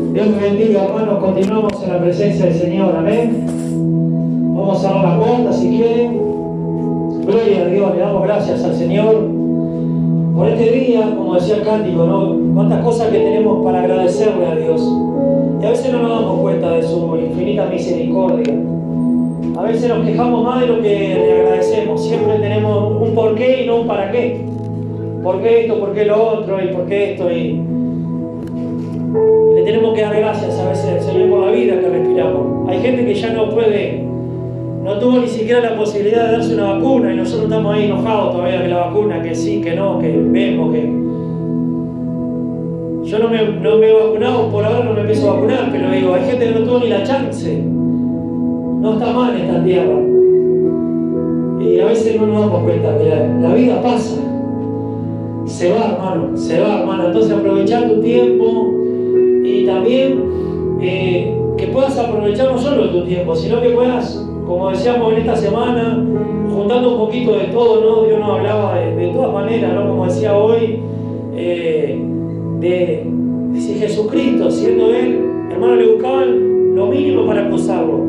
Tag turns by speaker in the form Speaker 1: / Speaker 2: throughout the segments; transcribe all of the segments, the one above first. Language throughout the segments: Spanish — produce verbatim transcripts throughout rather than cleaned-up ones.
Speaker 1: Dios me bendiga, hermanos. Continuamos en la presencia del Señor. Amén. Vamos a cerrar la puerta si quieren. Gloria a Dios. Le damos gracias al Señor por este día, como decía el cántico, ¿no? Cuántas cosas que tenemos para agradecerle a Dios. Y a veces no nos damos cuenta de su infinita misericordia. A veces nos quejamos más de lo que le agradecemos. Siempre tenemos un por qué y no un para qué. ¿Por qué esto? ¿Por qué lo otro? ¿Y por qué esto? Y le tenemos que dar gracias a veces al Señor por la vida que respiramos. Hay gente que ya no puede, no tuvo ni siquiera la posibilidad de darse una vacuna y nosotros estamos ahí enojados todavía que la vacuna, que sí, que no, que vemos, que... Yo no me, no me he vacunado, por ahora no me empiezo a vacunar, pero digo, hay gente que no tuvo ni la chance. No está mal esta tierra. Y a veces no nos damos cuenta que la, la vida pasa. Se va, hermano, se va, hermano. Entonces aprovechar tu tiempo y también eh, que puedas aprovechar no solo tu tiempo, sino que puedas, como decíamos en esta semana, juntando un poquito de todo, ¿no? Dios nos hablaba de, de todas maneras, ¿no? Como decía hoy, eh, de, de si Jesucristo, siendo Él, hermano, le buscaban lo mínimo para acusarlo.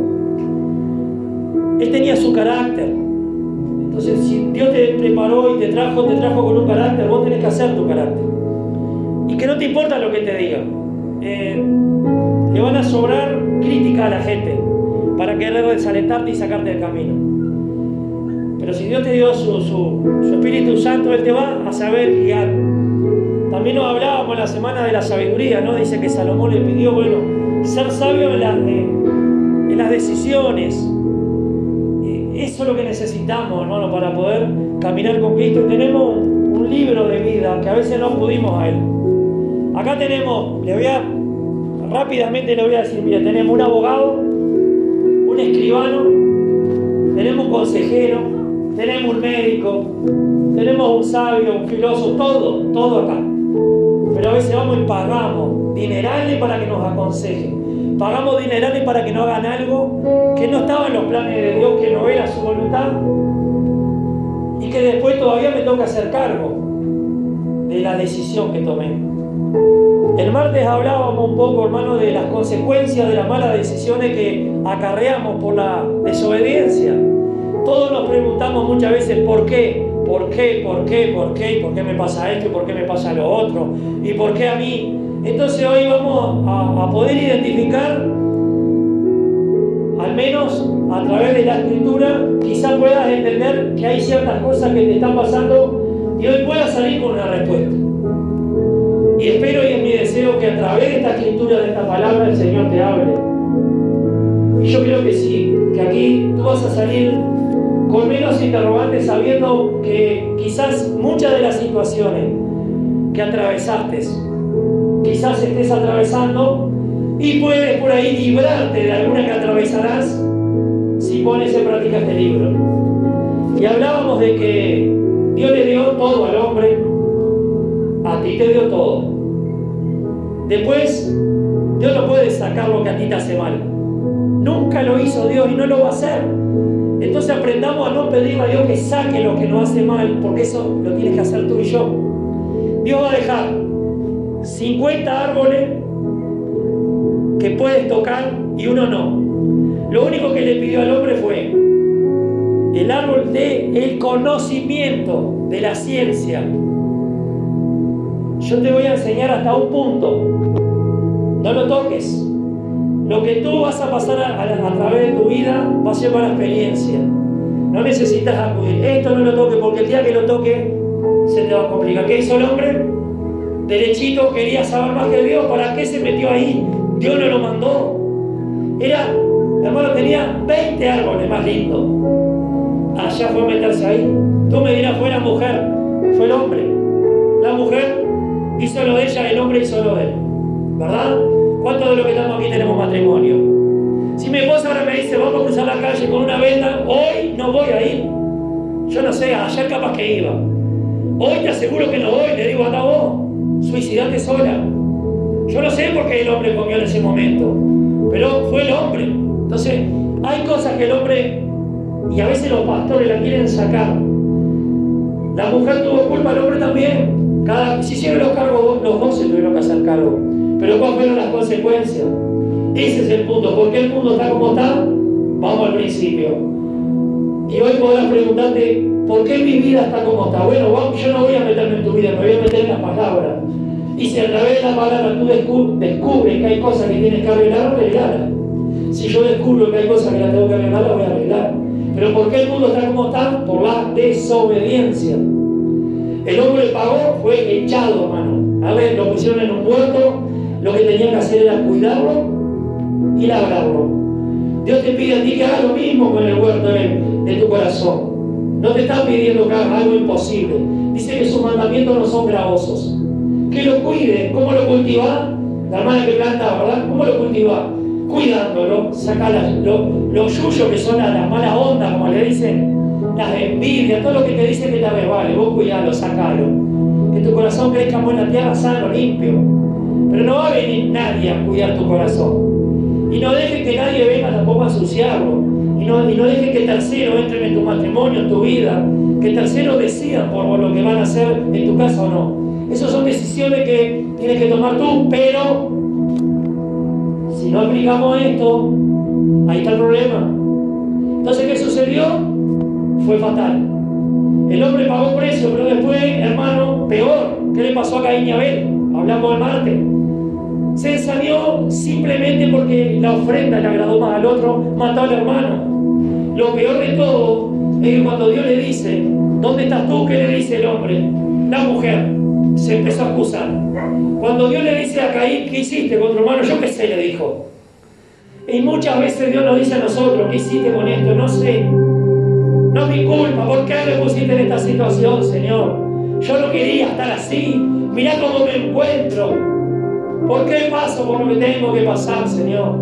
Speaker 1: Él tenía su carácter. Entonces, si Dios te preparó y te trajo, te trajo con un carácter, vos tenés que hacer tu carácter. Y que no te importa lo que te digan. Eh, le van a sobrar críticas a la gente para querer desalentarte y sacarte del camino. Pero si Dios te dio su, su, su Espíritu Santo, Él te va a saber guiar. También nos hablábamos en la semana de la sabiduría, ¿no? Dice que Salomón le pidió, bueno, ser sabio en, la, en, en las decisiones. Eso es lo que necesitamos, hermano, para poder caminar con Cristo. Y tenemos un, un libro de vida que a veces no acudimos a él. Acá tenemos, le voy a, rápidamente le voy a decir, mira, tenemos un abogado, un escribano, tenemos un consejero, tenemos un médico, tenemos un sabio, un filósofo, todo, todo acá. Pero a veces vamos y pagamos dinerales para que nos aconsejen. Pagamos dinerales para que no hagan algo que no estaba en los planes de Dios, que no era su voluntad, y que después todavía me toca hacer cargo de la decisión que tomé. El martes hablábamos un poco, hermano, de las consecuencias de las malas decisiones que acarreamos por la desobediencia. Todos nos preguntamos muchas veces por qué, por qué, por qué, por qué, y por qué me pasa esto, y por qué me pasa lo otro, y por qué a mí. Entonces hoy vamos a, a poder identificar, al menos a través de la Escritura, quizás puedas entender que hay ciertas cosas que te están pasando y hoy puedas salir con una respuesta. Y espero y es mi deseo que a través de esta Escritura, de esta palabra, el Señor te hable. Y yo creo que sí, que aquí tú vas a salir con menos interrogantes, sabiendo que quizás muchas de las situaciones que atravesaste, quizás estés atravesando y puedes por ahí librarte de alguna que atravesarás si pones en práctica este libro. Y hablábamos de que Dios le dio todo al hombre, a ti te dio todo. Después, Dios no puede sacar lo que a ti te hace mal. Nunca lo hizo Dios y no lo va a hacer. Entonces aprendamos a no pedirle a Dios que saque lo que nos hace mal, porque eso lo tienes que hacer tú y yo. Dios va a dejar cincuenta árboles que puedes tocar y uno no. Lo único que le pidió al hombre fue el árbol del conocimiento de la ciencia. Yo te voy a enseñar hasta un punto. No lo toques. Lo que tú vas a pasar a, a, a través de tu vida va a ser para experiencia. No necesitas acudir. Esto no lo toques, porque el día que lo toque se te va a complicar. ¿Qué hizo el hombre? Derechito, quería saber más que Dios. ¿Para qué se metió ahí? Dios no lo mandó. Era, hermano, tenía veinte árboles más lindos. Allá fue a meterse ahí. Tú me dirás, fue la mujer, fue el hombre. La mujer hizo lo de ella, el hombre hizo lo de él. ¿Verdad? ¿Cuántos de los que estamos aquí tenemos matrimonio? Si mi esposa ahora me dice, vamos a cruzar la calle con una venda, hoy no voy a ir. Yo no sé, ayer capaz que iba. Hoy te aseguro que no voy, le digo, anda vos, suicidate sola. Yo no sé por qué el hombre comió en ese momento, pero fue el hombre. Entonces, hay cosas que el hombre, y a veces los pastores la quieren sacar. La mujer tuvo culpa, el hombre también. Cada, si hicieron los cargos, los dos se tuvieron que hacer cargo. Pero ¿cuáles fueron las consecuencias? Ese es el punto. ¿Por qué el mundo está como está? Vamos al principio. Y hoy podrás preguntarte, ¿por qué mi vida está como está? Bueno, vamos, yo no voy a meterme en tu vida, me voy a meter en las palabras. Y si a través de la palabra tú descubres que hay cosas que tienes que arreglar, arreglarlas. Si yo descubro que hay cosas que las tengo que arreglar, las voy a arreglar. Pero ¿por qué el mundo está como está? Por la desobediencia. El hombre pagó, fue echado, hermano. A ver, lo pusieron en un huerto, lo que tenían que hacer era cuidarlo y labrarlo. Dios te pide a ti que hagas lo mismo con el huerto de, de tu corazón. No te está pidiendo que hagas algo imposible. Dice que sus mandamientos no son gravosos. Que lo cuide. ¿Cómo lo cultiva? La hermana que planta, ¿verdad? ¿Cómo lo cultiva? Cuidándolo. Saca los lo yuyos que son las, las malas ondas, como le dicen, las envidias, todo lo que te dice que te resbale. Vos cuidalo, sacalo. Que tu corazón crezca en buena tierra, sano, limpio. Pero no va a venir nadie a cuidar tu corazón. Y no dejes que nadie venga tampoco a ensuciarlo. Y no, y no dejes que terceros entren en tu matrimonio, en tu vida. Que terceros decidan por lo que van a hacer en tu casa o no. Esas son decisiones que tienes que tomar tú, pero si no aplicamos esto, ahí está el problema. Entonces, ¿qué sucedió? Fue fatal. El hombre pagó precio, pero después, hermano, peor. ¿Qué le pasó a Caín y Abel? Hablamos del martes. Se ensañó simplemente porque la ofrenda le agradó más al otro, mató al hermano. Lo peor de todo es que cuando Dios le dice, ¿dónde estás tú? ¿Qué le dice el hombre? La mujer. Se empezó a acusar. Cuando Dios le dice a Caín, ¿qué hiciste con tu hermano? Yo qué sé, le dijo. Y muchas veces Dios nos dice a nosotros, ¿qué hiciste con esto? No sé. No es mi culpa. ¿Por qué me pusiste en esta situación, Señor? Yo no quería estar así. Mirá cómo me encuentro. ¿Por qué paso por lo que tengo que pasar, Señor?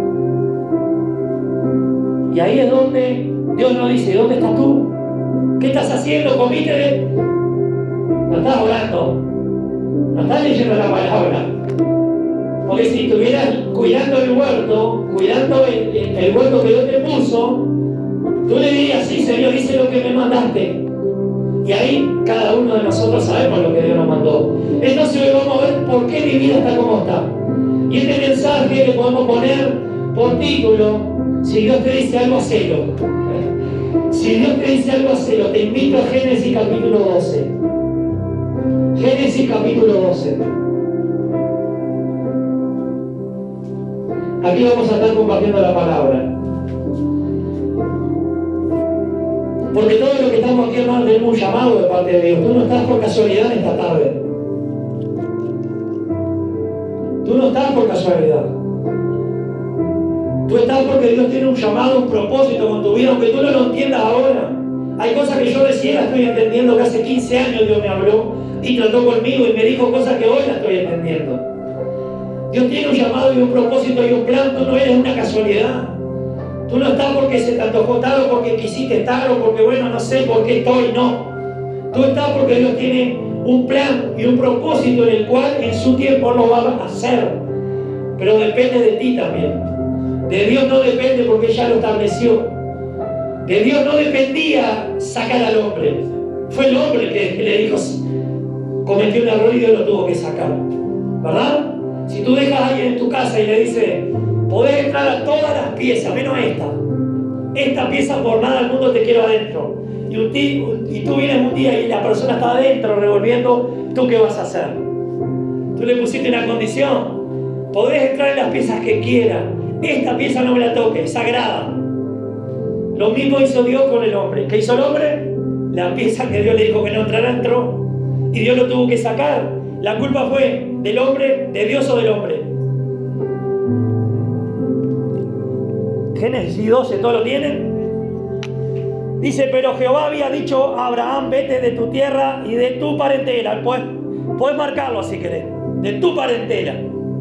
Speaker 1: Y ahí es donde Dios nos dice, ¿dónde estás tú? ¿Qué estás haciendo? ¿Comiste de...? No estás orando, no estás leyendo la palabra. Porque si estuvieras cuidando el huerto, cuidando el, el, el huerto que Dios te puso, tú le dirías, sí, Señor, hice lo que me mandaste. Y ahí cada uno de nosotros sabemos lo que Dios nos mandó. Entonces hoy vamos a ver por qué mi vida está como está. Y este mensaje le podemos poner por título, si Dios te dice algo, hacelo. Si Dios te dice algo, hacelo. Te invito a Génesis capítulo doce. Génesis capítulo doce. Aquí vamos a estar compartiendo la palabra. Porque todo lo que estamos aquí, hermano, tenemos un llamado de parte de Dios. Tú no estás por casualidad esta tarde. Tú no estás por casualidad. Tú estás porque Dios tiene un llamado, un propósito con tu vida, aunque tú no lo entiendas ahora. Hay cosas que yo recién las estoy entendiendo, que hace quince años Dios me habló y trató conmigo y me dijo cosas que hoy las estoy entendiendo. Dios tiene un llamado y un propósito y un plan. Tú no eres una casualidad. Tú no estás porque se te antojó tal o porque quisiste estar o porque, bueno, no sé por qué estoy, no. Tú estás porque Dios tiene un plan y un propósito en el cual en su tiempo lo va a hacer. Pero depende de ti también. De Dios no depende porque ya lo estableció. De Dios no dependía sacar al hombre. Fue el hombre que, que le dijo, cometió un error y Dios lo tuvo que sacar. ¿Verdad? Si tú dejas a alguien en tu casa y le dices, podés entrar a todas las piezas, menos esta. Esta pieza por nada del mundo te quiero adentro. Y, un tí, y tú vienes un día y la persona está adentro revolviendo, ¿tú qué vas a hacer? Tú le pusiste una condición. Podés entrar en las piezas que quieras. Esta pieza no me la toques, es sagrada. Lo mismo hizo Dios con el hombre. ¿Qué hizo el hombre? La pieza que Dios le dijo que no entrara entró. Y Dios lo tuvo que sacar. La culpa fue del hombre, de Dios o del hombre. Génesis doce, ¿todo lo tienen? Dice, pero Jehová había dicho a Abraham, vete de tu tierra y de tu parentela. Puedes, puedes marcarlo si querés. De tu parentela.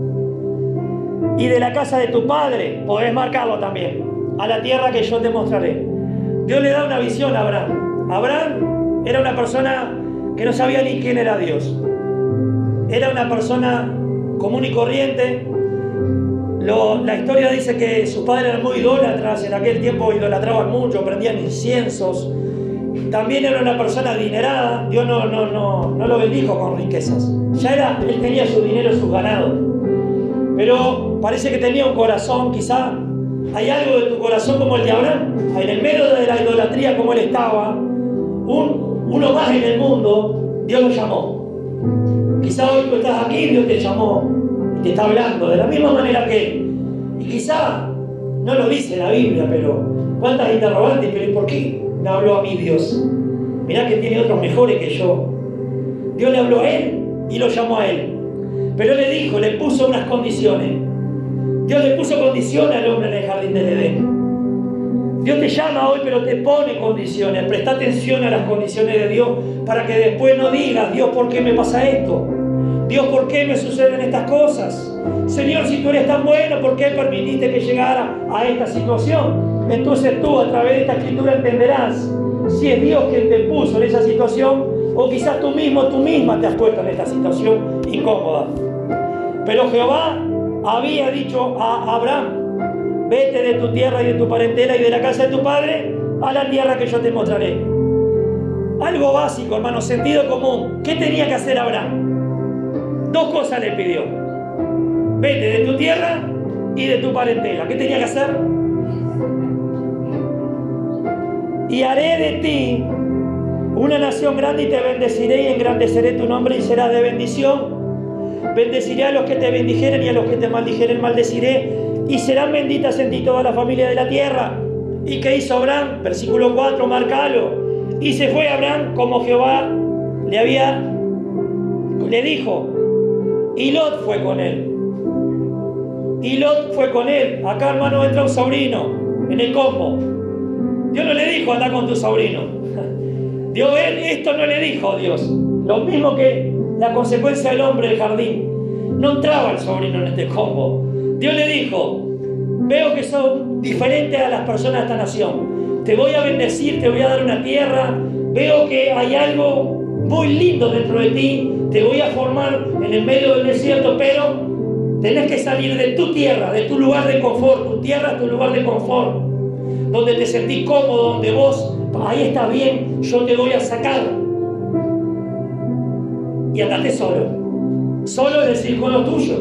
Speaker 1: Y de la casa de tu padre, podés marcarlo también. A la tierra que yo te mostraré. Dios le da una visión a Abraham. Abraham era una persona que no sabía ni quién era Dios. Era una persona común y corriente. Lo, la historia dice que sus padres eran muy idólatras, en aquel tiempo idolatraban mucho, prendían inciensos. También era una persona adinerada. Dios no, no, no, no lo bendijo con riquezas. Ya era, él tenía su dinero, sus ganados. pero parece que tenía un corazón, quizá hay algo de tu corazón como el de Abraham, en el medio de la idolatría como él estaba, un, uno más en el mundo, Dios lo llamó. Quizá hoy tú estás aquí, Dios te llamó y te está hablando de la misma manera que él. Y quizá no lo dice la Biblia, pero ¿cuántas interrogantes? Pero ¿y por qué me habló a mí Dios? Mirá que tiene otros mejores que yo. Dios le habló a él y lo llamó a él. Pero le dijo, le puso unas condiciones. Dios le puso condiciones al hombre en el jardín del Edén. Dios te llama hoy, pero te pone condiciones. Presta atención a las condiciones de Dios para que después no digas, Dios, ¿por qué me pasa esto? Dios, ¿por qué me suceden estas cosas? Señor, si tú eres tan bueno, ¿por qué permitiste que llegara a esta situación? Entonces tú, a través de esta escritura, entenderás si es Dios quien te puso en esa situación o quizás tú mismo, tú misma te has puesto en esta situación incómoda. Pero Jehová había dicho a Abraham, vete de tu tierra y de tu parentela y de la casa de tu padre a la tierra que yo te mostraré. Algo básico, hermano, sentido común. ¿Qué tenía que hacer Abraham? Dos cosas le pidió. Vete de tu tierra y de tu parentela. ¿Qué tenía que hacer? Y haré de ti una nación grande y te bendeciré y engrandeceré tu nombre y serás de bendición. Bendeciré a los que te bendijeren y a los que te maldijeren maldeciré y serán benditas en ti toda la familia de la tierra. ¿Y qué hizo Abraham? Versículo cuatro, márcalo. Y se fue Abraham como Jehová le había, le dijo. Y Lot fue con él. Y Lot fue con él. Acá, hermano, entra un sobrino en el combo. Dios no le dijo, anda con tu sobrino. Dios, él, esto no le dijo Dios. Lo mismo que la consecuencia del hombre del jardín. No entraba el sobrino en este combo. Dios le dijo, veo que son diferentes a las personas de esta nación. Te voy a bendecir, te voy a dar una tierra. Veo que hay algo muy lindo dentro de ti. Te voy a formar en el medio del desierto, pero tenés que salir de tu tierra, de tu lugar de confort. Tu tierra es tu lugar de confort, donde te sentís cómodo, donde vos, ahí está bien, yo te voy a sacar. Y andate solo. Solo es decir con lo tuyo.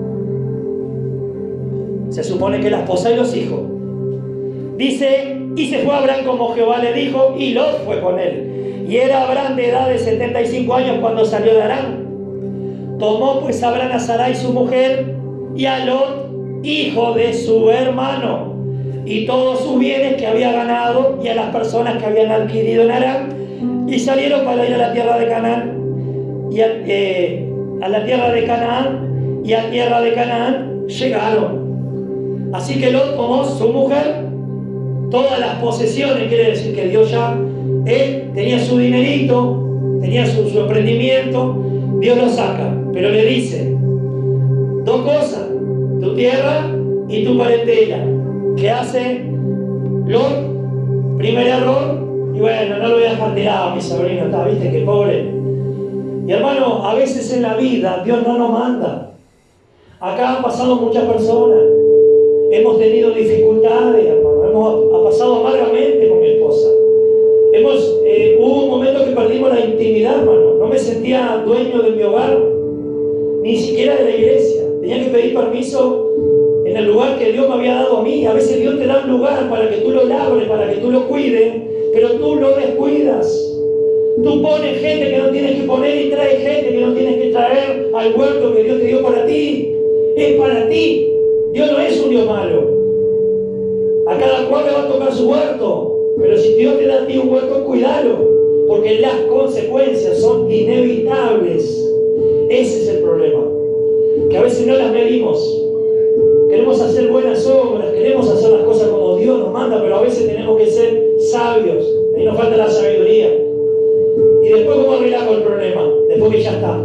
Speaker 1: Se supone que la esposa y los hijos. Dice, y se fue Abraham como Jehová le dijo, y Lot fue con él. Y era Abraham de edad de setenta y cinco años cuando salió de Harán. Tomó pues Abraham a Sarai su mujer y a Lot, hijo de su hermano, y todos sus bienes que había ganado y a las personas que habían adquirido en Harán, y salieron para ir a la tierra de Canaán, y a, eh, a la tierra de Canaán, y a tierra de Canaán llegaron. Así que Lot tomó su mujer, todas las posesiones, quiere decir que Dios ya, él tenía su dinerito, tenía su, su emprendimiento, Dios lo saca, pero le dice dos cosas, tu tierra y tu parentela. ¿Qué hace Lot? Primer error, y bueno, no lo voy a dejar tirado a mi sobrino, está, viste que pobre. Y hermano, a veces en la vida Dios no nos manda. Acá han pasado muchas personas, hemos tenido dificultades, hermano, hemos ha pasado amargamente con mi esposa. Hemos, eh, hubo un momento que perdimos la intimidad, hermano. No me sentía dueño de mi hogar, ni siquiera de la iglesia. Tenía que pedir permiso en el lugar que Dios me había dado a mí. A veces Dios te da un lugar para que tú lo labres, para que tú lo cuides, pero tú lo descuidas. Tú pones gente que no tienes que poner y traes gente que no tienes que traer al huerto que Dios te dio para ti. Es para ti. Dios no es un Dios malo. A cada cual le va a tocar su huerto. Pero si Dios te da a ti un huerto, cuídalo, porque las consecuencias son inevitables. Ese es el problema, que a veces no las medimos. Queremos hacer buenas obras, queremos hacer las cosas como Dios nos manda, pero a veces tenemos que ser sabios. Ahí nos falta la sabiduría. Y después, ¿cómo arreglamos el problema? Después que ya está.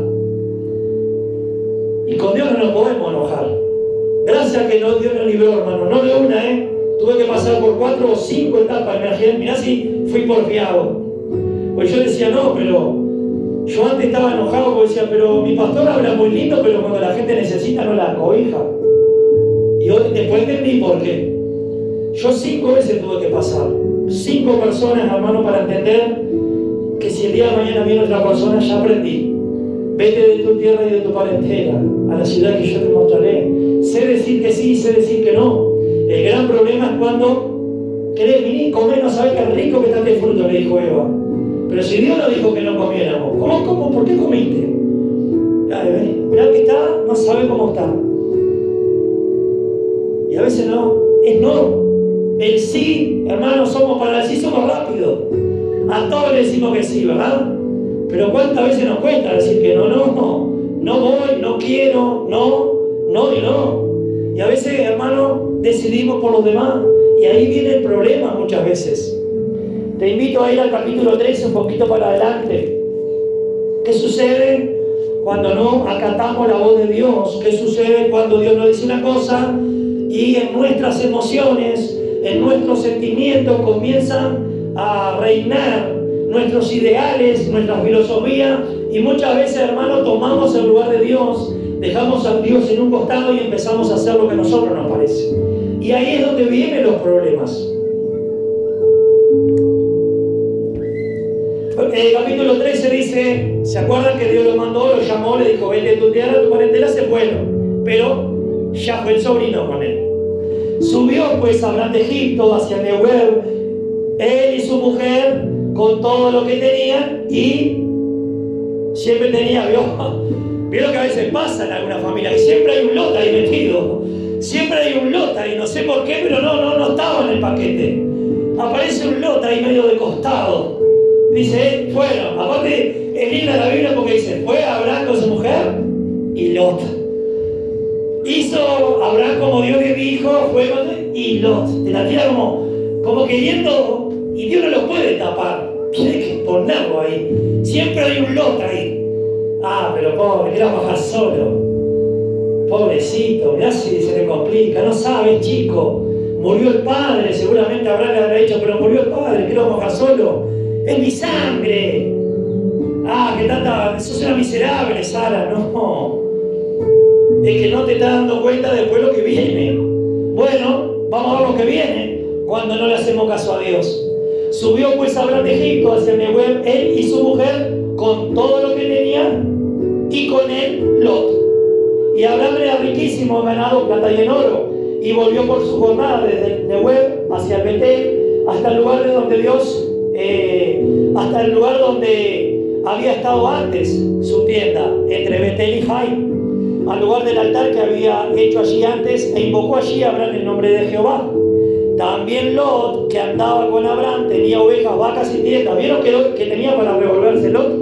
Speaker 1: Y con Dios no nos podemos enojar. Gracias a que Dios nos libró, hermano. No de una, ¿eh? Tuve que pasar por cuatro o cinco etapas. Mirá si fui porfiado. Pues yo decía, no, pero yo antes estaba enojado porque decía, pero mi pastor habla muy lindo, pero cuando la gente necesita no la cobija. Y hoy después entendí por qué. Yo cinco veces tuve que pasar. Cinco personas, hermano, para entender que si el día de mañana viene otra persona, ya aprendí. Vete de tu tierra y de tu parentela a la ciudad que yo te mostraré. Sé sí, sé decir que no. El gran problema es cuando querés venir, comer, no sabés qué rico que está este fruto, le dijo Eva. Pero si Dios nos dijo que no comiéramos, ¿cómo, cómo, ¿por qué comiste? Mirá que está, no sabe cómo está. Y a veces no, es no. El sí, hermanos, somos para el sí, somos rápidos. A todos le decimos que sí, ¿verdad? Pero ¿cuántas veces nos cuesta decir que no, no, no, no voy, no quiero, no, no y no? Y a veces, hermanos, decidimos por los demás. Y ahí viene el problema muchas veces. Te invito a ir al capítulo trece, un poquito para adelante. ¿Qué sucede cuando no acatamos la voz de Dios? ¿Qué sucede cuando Dios nos dice una cosa y en nuestras emociones, en nuestros sentimientos comienzan a reinar nuestros ideales, nuestra filosofía, y muchas veces, hermanos, tomamos el lugar de Dios, dejamos a Dios en un costado y empezamos a hacer lo que a nosotros nos parece? Y ahí es donde vienen los problemas. El capítulo trece dice, ¿se acuerdan que Dios lo mandó, lo llamó, le dijo, vete de tu tierra, tu parentela, se fueron? Pero ya fue el sobrino con él. Subió pues Abraham de Egipto hacia Nehuel, él y su mujer, con todo lo que tenían, y siempre tenía, ¿vio? ¿Vio lo que a veces pasa en alguna familia? Que siempre hay un Lot ahí metido. Siempre hay un Lot ahí, no sé por qué, pero no, no, no estaba en el paquete. Aparece un Lot ahí medio de costado. Dice, eh, fueron, aparte es linda la Biblia porque dice, fue Abraham con su mujer y Lot. Hizo Abraham como Dios le dijo, fue con él y Lot. Te la tira como, como queriendo, y Dios no lo puede tapar, tiene que ponerlo ahí. Siempre hay un Lot ahí. Ah, pero pobre, quiero bajar solo. Pobrecito, mirá si se le complica, no sabes, chico. Murió el padre, seguramente Abraham le habrá dicho, pero murió el padre, quiero bajar solo. Es mi sangre. Ah, que tanta, sos una miserable, Sara. No. Es que no te estás dando cuenta después lo que viene. Bueno, vamos a ver lo que viene cuando no le hacemos caso a Dios. Subió pues Abraham de Egipto hacia Nehuel, él y su mujer, con todo lo que tenía, y con él Lot. Y Abraham era riquísimo en ganado, plata y en oro, y volvió por su jornada desde Nehuel hacia el Betel, hasta el lugar de donde Dios, eh, hasta el lugar donde había estado antes su tienda, entre Betel y Jai, al lugar del altar que había hecho allí antes, e invocó allí a Abraham el nombre de Jehová. También Lot, que andaba con Abraham, tenía ovejas, vacas y tiendas. ¿Vieron que, que tenía para revolverse Lot?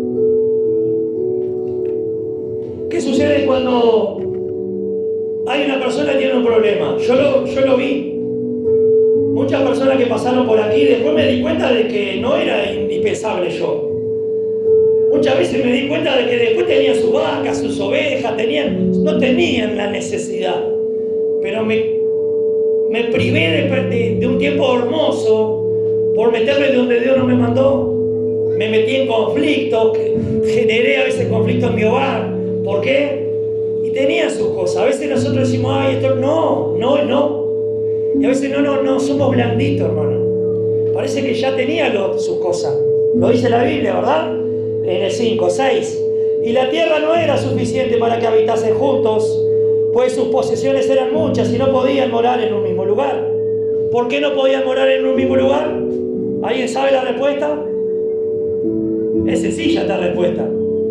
Speaker 1: ¿Qué sucede cuando hay una persona que tiene un problema? Yo lo, yo lo vi. Muchas personas que pasaron por aquí, después me di cuenta de que no era indispensable yo. Muchas veces me di cuenta de que después tenían sus vacas, sus ovejas, tenían, no tenían la necesidad. Pero me, me privé de, de, de un tiempo hermoso por meterme de donde Dios no me mandó. Me metí en conflictos, generé a veces conflictos en mi hogar. ¿Por qué? Y tenían sus cosas. A veces nosotros decimos, ay, esto no, no, no. Y a veces no, no, no, somos blanditos, hermano. Parece que ya tenía lo, sus cosas. Lo dice la Biblia, ¿verdad? En el cinco, seis. Y la tierra no era suficiente para que habitasen juntos, pues sus posesiones eran muchas y no podían morar en un mismo lugar. ¿Por qué no podían morar en un mismo lugar? ¿Alguien sabe la respuesta? Es sencilla esta respuesta.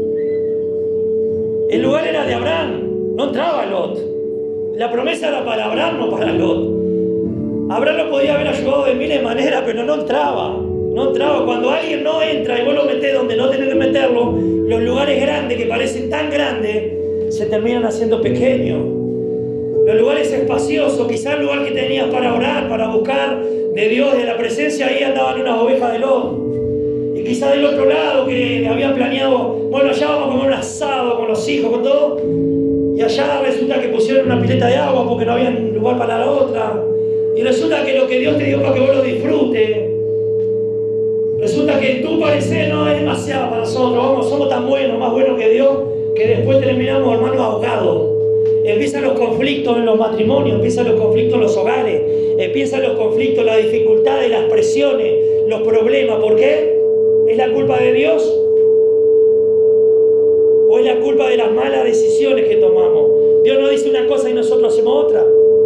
Speaker 1: El lugar era de Abraham, no entraba Lot. La promesa era para Abraham, no para Lot. Abraham lo podía haber ayudado de miles de maneras, pero no entraba. No entraba. Cuando alguien no entra y vos lo metés donde no tenés que meterlo, los lugares grandes que parecen tan grandes se terminan haciendo pequeños. Los lugares espaciosos, quizás el lugar que tenías para orar, para buscar de Dios, de la presencia, ahí andaban unas ovejas de Lot. Y quizás del otro lado que habían planeado, bueno, allá vamos a comer un asado con los hijos, con todo. Y allá resulta que pusieron una pileta de agua porque no había lugar para la otra. Y resulta que lo que Dios te dio para que vos lo disfrutes, resulta que tu parecer no es demasiado para nosotros. Vamos, somos tan buenos, más buenos que Dios, que después terminamos, hermanos, ahogados. Empiezan los conflictos en los matrimonios, empiezan los conflictos en los hogares, empiezan los conflictos, las dificultades, las presiones, los problemas. ¿Por qué? ¿Es la culpa de Dios? ¿O es la culpa de las malas decisiones que tomamos? Dios nos dice una cosa y nosotros hacemos otra.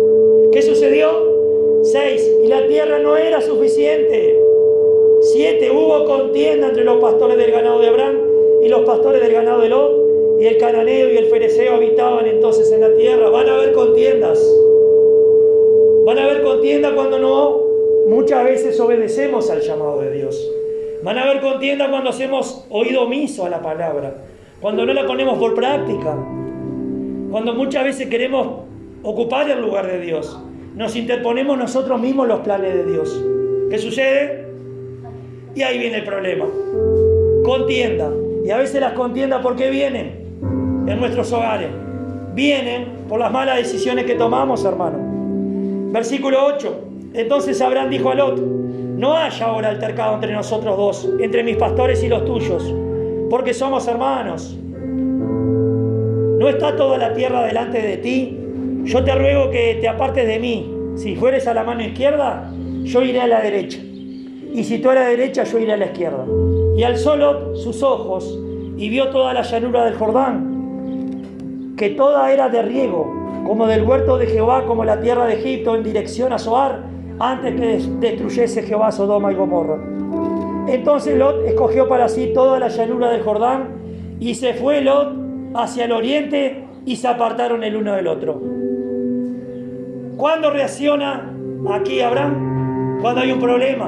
Speaker 1: obedecemos al llamado de Dios. Van a haber contienda cuando hacemos oído omiso a la palabra, cuando no la ponemos por práctica, cuando muchas veces queremos ocupar el lugar de Dios. Nos interponemos nosotros mismos los planes de Dios. ¿Qué sucede? Y ahí viene el problema. Contienda. Y a veces las contiendas, ¿por qué vienen? En nuestros hogares. Vienen por las malas decisiones que tomamos, hermano. Versículo ocho. Entonces Abraham dijo a Lot: no haya ahora altercado entre nosotros dos, entre mis pastores y los tuyos, porque somos hermanos. ¿No está toda la tierra delante de ti? Yo te ruego que te apartes de mí. Si fueres a la mano izquierda, yo iré a la derecha. Y si tú a la derecha, yo iré a la izquierda. Y alzó Lot sus ojos y vio toda la llanura del Jordán, que toda era de riego, como del huerto de Jehová, como la tierra de Egipto, en dirección a Zoar, antes que destruyese Jehová Sodoma y Gomorra. Entonces Lot escogió para sí toda la llanura del Jordán, y se fue Lot hacia el oriente, y se apartaron el uno del otro. ¿Cuándo reacciona aquí Abraham? Cuando hay un problema.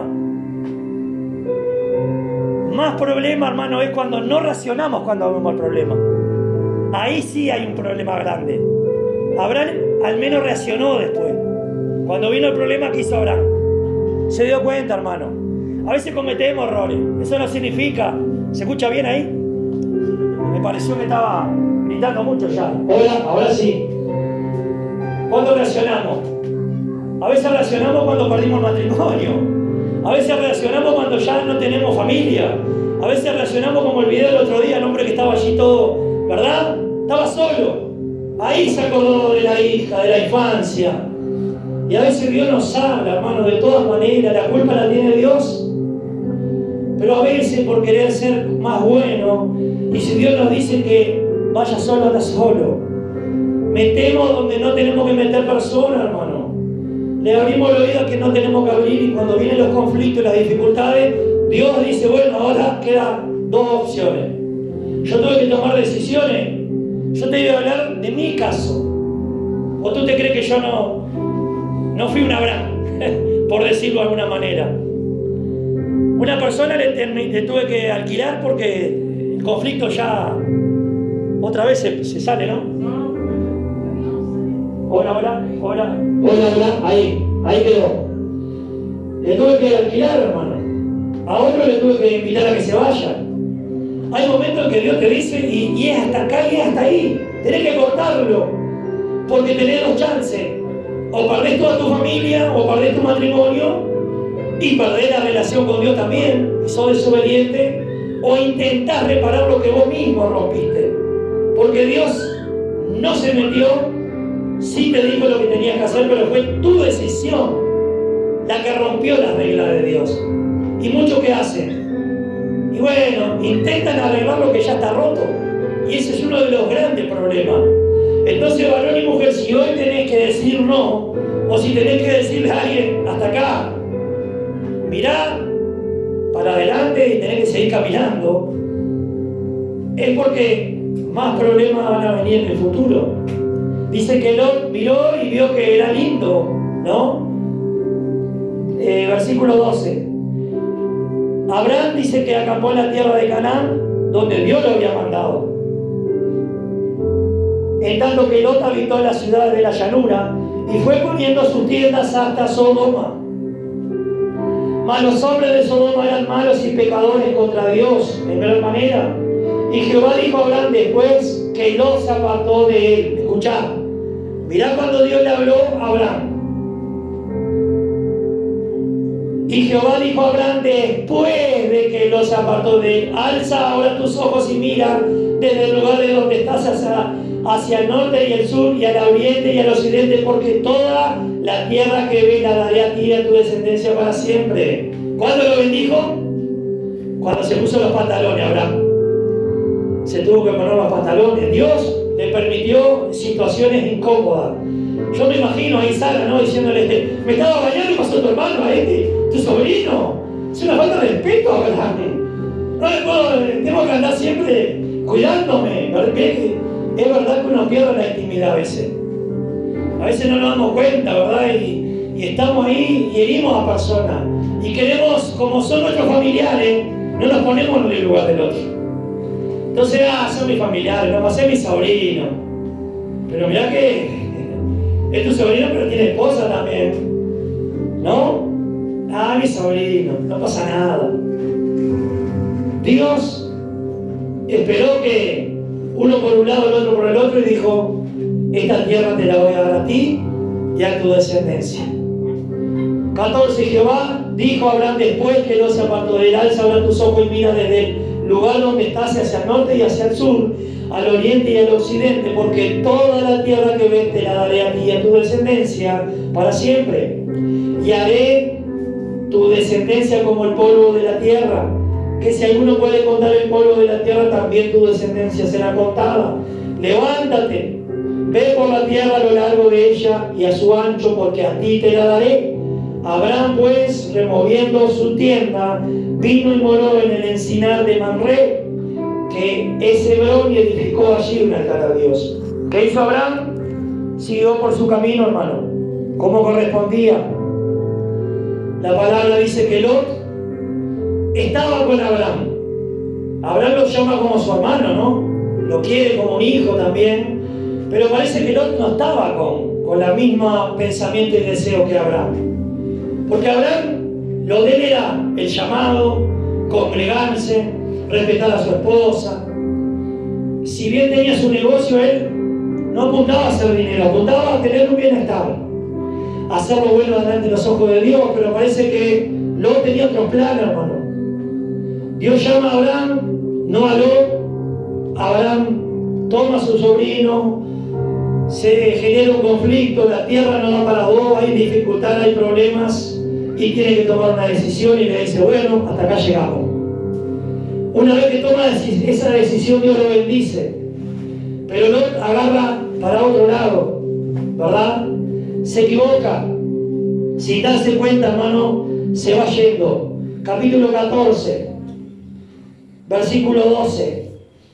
Speaker 1: Más problema, hermano, es cuando no reaccionamos cuando vemos el problema. Ahí sí hay un problema grande. Abraham al menos reaccionó después. Cuando vino el problema, ¿qué hizo Abraham? Se dio cuenta, hermano. A veces cometemos errores. Eso no significa... ¿Se escucha bien ahí? Me pareció que estaba gritando mucho ya. Ahora, ahora sí. ¿Cuándo reaccionamos? A veces reaccionamos cuando perdimos el matrimonio. A veces reaccionamos cuando ya no tenemos familia. A veces reaccionamos como el video del otro día, el hombre que estaba allí todo, ¿verdad? Estaba solo. Ahí se acordó de la hija, de la infancia. Y a veces Dios nos habla, hermano, de todas maneras. La culpa la tiene Dios. Pero a veces por querer ser más bueno, y si Dios nos dice que vaya solo, anda solo. Metemos donde no tenemos que meter personas, hermano. Le abrimos el oído que no tenemos que abrir, y cuando vienen los conflictos y las dificultades, Dios dice: bueno, ahora quedan dos opciones. Yo tuve que tomar decisiones. Yo te iba a hablar de mi caso. ¿O tú te crees que yo no, no fui un Abraham, por decirlo de alguna manera? Una persona le, le tuve que alquilar porque el conflicto ya otra vez se, se sale, ¿no? Hola, hola, hola. Hola, hola, ahí, ahí quedó. Le tuve que alquilar, hermano. A otro le tuve que invitar a que se vaya. Hay momentos en que Dios te dice, y, y es hasta acá y es hasta ahí. Tenés que cortarlo, porque tenés dos chances. O perdés toda tu familia, o perdés tu matrimonio, y perdés la relación con Dios también, y sos desobediente, o intentás reparar lo que vos mismo rompiste. Porque Dios no se metió, sí te dijo lo que tenías que hacer, pero fue tu decisión la que rompió las reglas de Dios. Y muchos que hacen, y bueno, intentan arreglar lo que ya está roto, y ese es uno de los grandes problemas. Entonces, varón y mujer, si hoy tenés que decir no, o si tenés que decirle a alguien hasta acá, mirá para adelante y tenés que seguir caminando, es porque más problemas van a venir en el futuro. Dice que Lot miró y vio que era lindo, ¿no? Eh, versículo doce. Abraham dice que acampó en la tierra de Canaán, donde Dios lo había mandado. En tanto que Lot habitó en la ciudad de la llanura y fue poniendo sus tiendas hasta Sodoma. Mas los hombres de Sodoma eran malos y pecadores contra Dios en gran manera. Y Jehová dijo a Abraham después que Lot se apartó de él. Escuchá, mirá cuando Dios le habló a Abraham. Y Jehová dijo a Abraham después de que Lot se apartó de él: alza ahora tus ojos y mira desde el lugar de donde estás hacia, hacia el norte y el sur y al oriente y al occidente, porque toda la tierra que ve la daré a ti y a tu descendencia para siempre. ¿Cuándo lo bendijo? Cuando se puso los pantalones, Abraham. Se tuvo que poner los pantalones. Dios le permitió situaciones incómodas. Yo me imagino ahí Sara, ¿no? Diciéndole: me estaba bañando y pasó tu hermano a este, tu sobrino. Es una falta de respeto, Abraham. No le puedo, tengo que andar siempre cuidándome. Es verdad que uno pierde la intimidad a veces. A veces no nos damos cuenta, ¿verdad? Y, y estamos ahí y herimos a personas. Y queremos, como son nuestros familiares, no nos ponemos en el lugar del otro. Entonces, ah, son mis familiares, no, pasé mi sobrino. Pero mirá que es tu sobrino, pero tiene esposa también. ¿No? Ah, mi sobrino, no pasa nada. Dios esperó que uno por un lado, el otro por el otro, y dijo: esta tierra te la voy a dar a ti y a tu descendencia. catorce. Jehová dijo a Abraham después que no se apartó de él: alza ahora tus ojos y mira desde el lugar donde estás hacia el norte y hacia el sur, al oriente y al occidente, porque toda la tierra que ves te la daré a ti y a tu descendencia para siempre. Y haré tu descendencia como el polvo de la tierra, que si alguno puede contar el polvo de la tierra, también tu descendencia será contada. Levántate, ve por la tierra a lo largo de ella y a su ancho, porque a ti te la daré. Abraham, pues, removiendo su tienda, vino y moró en el encinar de Mamre, que es Hebrón, y edificó allí un altar a Dios. ¿Qué hizo Abraham? Siguió por su camino, hermano, como correspondía. La palabra dice que Lot estaba con Abraham. Abraham lo llama como su hermano, ¿no? Lo quiere como un hijo también. Pero parece que Lot no estaba con, con la misma pensamiento y deseo que Abraham. Porque Abraham, lo de él era el llamado, congregarse, respetar a su esposa. Si bien tenía su negocio, él no apuntaba a hacer dinero, apuntaba a tener un bienestar, a hacer lo bueno delante de los ojos de Dios. Pero parece que Lot tenía otro plan, hermano. Dios llama a Abraham, no a Lot. Abraham toma a su sobrino, se genera un conflicto, la tierra no da para dos, hay dificultad, hay problemas, y tiene que tomar una decisión, y le dice: bueno, hasta acá llegamos. Una vez que toma esa decisión, Dios lo bendice. Pero Lot agarra para otro lado, ¿verdad? Se equivoca. Sin darse cuenta, hermano, se va yendo. Capítulo catorce, versículo doce.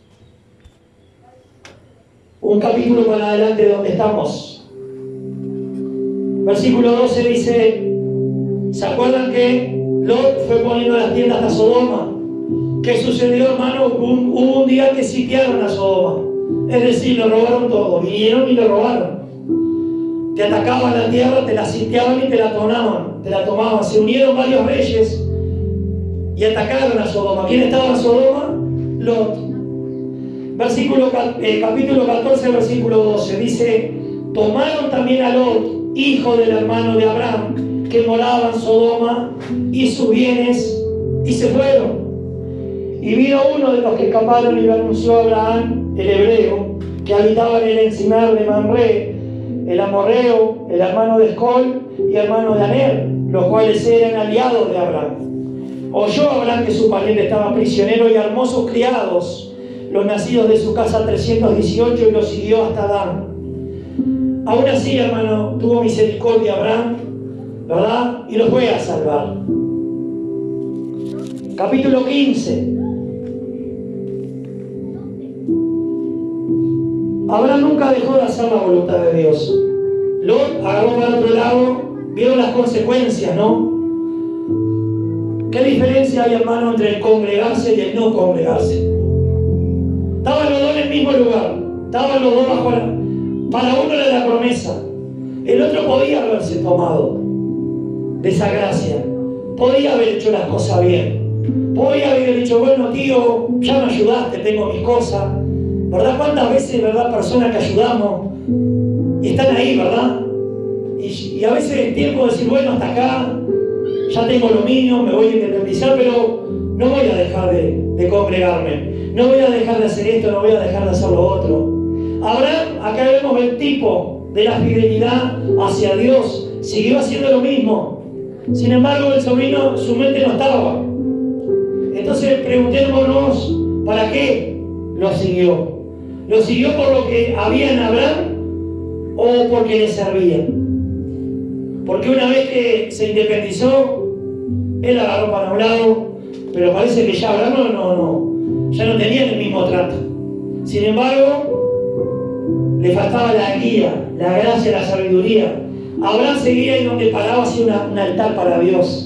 Speaker 1: Un capítulo para adelante de donde estamos. Versículo doce dice: ¿se acuerdan que Lot fue poniendo las tiendas hasta Sodoma? ¿Qué sucedió, hermano? Hubo un, hubo un día que sitiaron a Sodoma. Es decir, lo robaron todo. Vinieron y lo robaron. Te atacaban la tierra, te la sitiaban y te la tomaban. Te la tomaban. Se unieron varios reyes y atacaron a Sodoma. ¿Quién estaba en Sodoma? Lot. Versículo, eh, capítulo catorce, versículo doce. Dice: tomaron también a Lot, hijo del hermano de Abraham, que moraba en Sodoma, y sus bienes, y se fueron. Y vino uno de los que escaparon y lo anunció a Abraham, el hebreo, que habitaba en el encinar de Mamre, el amorreo, el hermano de Escol y hermano de Aner, los cuales eran aliados de Abraham. Oyó Abraham que su pariente estaba prisionero y armó sus criados, los nacidos de su casa trescientos dieciocho, y los siguió hasta Dan. Aún así, hermano, tuvo misericordia Abraham, ¿verdad? Y los fue a salvar. Capítulo quince. Abraham nunca dejó de hacer la voluntad de Dios. Lot agarró para otro lado, vieron las consecuencias, ¿no? ¿Qué diferencia hay, hermano, entre el congregarse y el no congregarse? Estaban los dos en el mismo lugar, estaban los dos bajo la... Para uno era la promesa, el otro podía haberse tomado de esa gracia, podía haber hecho las cosas bien, podía haber dicho: bueno, tío, ya me ayudaste, tengo mis cosas, ¿verdad? ¿Cuántas veces, verdad, personas que ayudamos y están ahí, verdad? Y, y a veces es tiempo de decir: bueno, hasta acá, ya tengo lo mío, me voy a independizar, pero no voy a dejar de, de congregarme, no voy a dejar de hacer esto, no voy a dejar de hacer lo otro. Abraham, acá vemos el tipo de la fidelidad hacia Dios, siguió haciendo lo mismo. Sin embargo, el sobrino, su mente no estaba. Entonces preguntémonos, ¿para qué lo siguió? ¿Lo siguió por lo que había en Abraham o porque le servía? Porque una vez que se independizó, él agarró para un lado, pero parece que ya Abraham no, no, ya no tenía el mismo trato. Sin embargo, le faltaba la guía, la gracia, la sabiduría. Abraham seguía y donde paraba hacía una, un altar para Dios.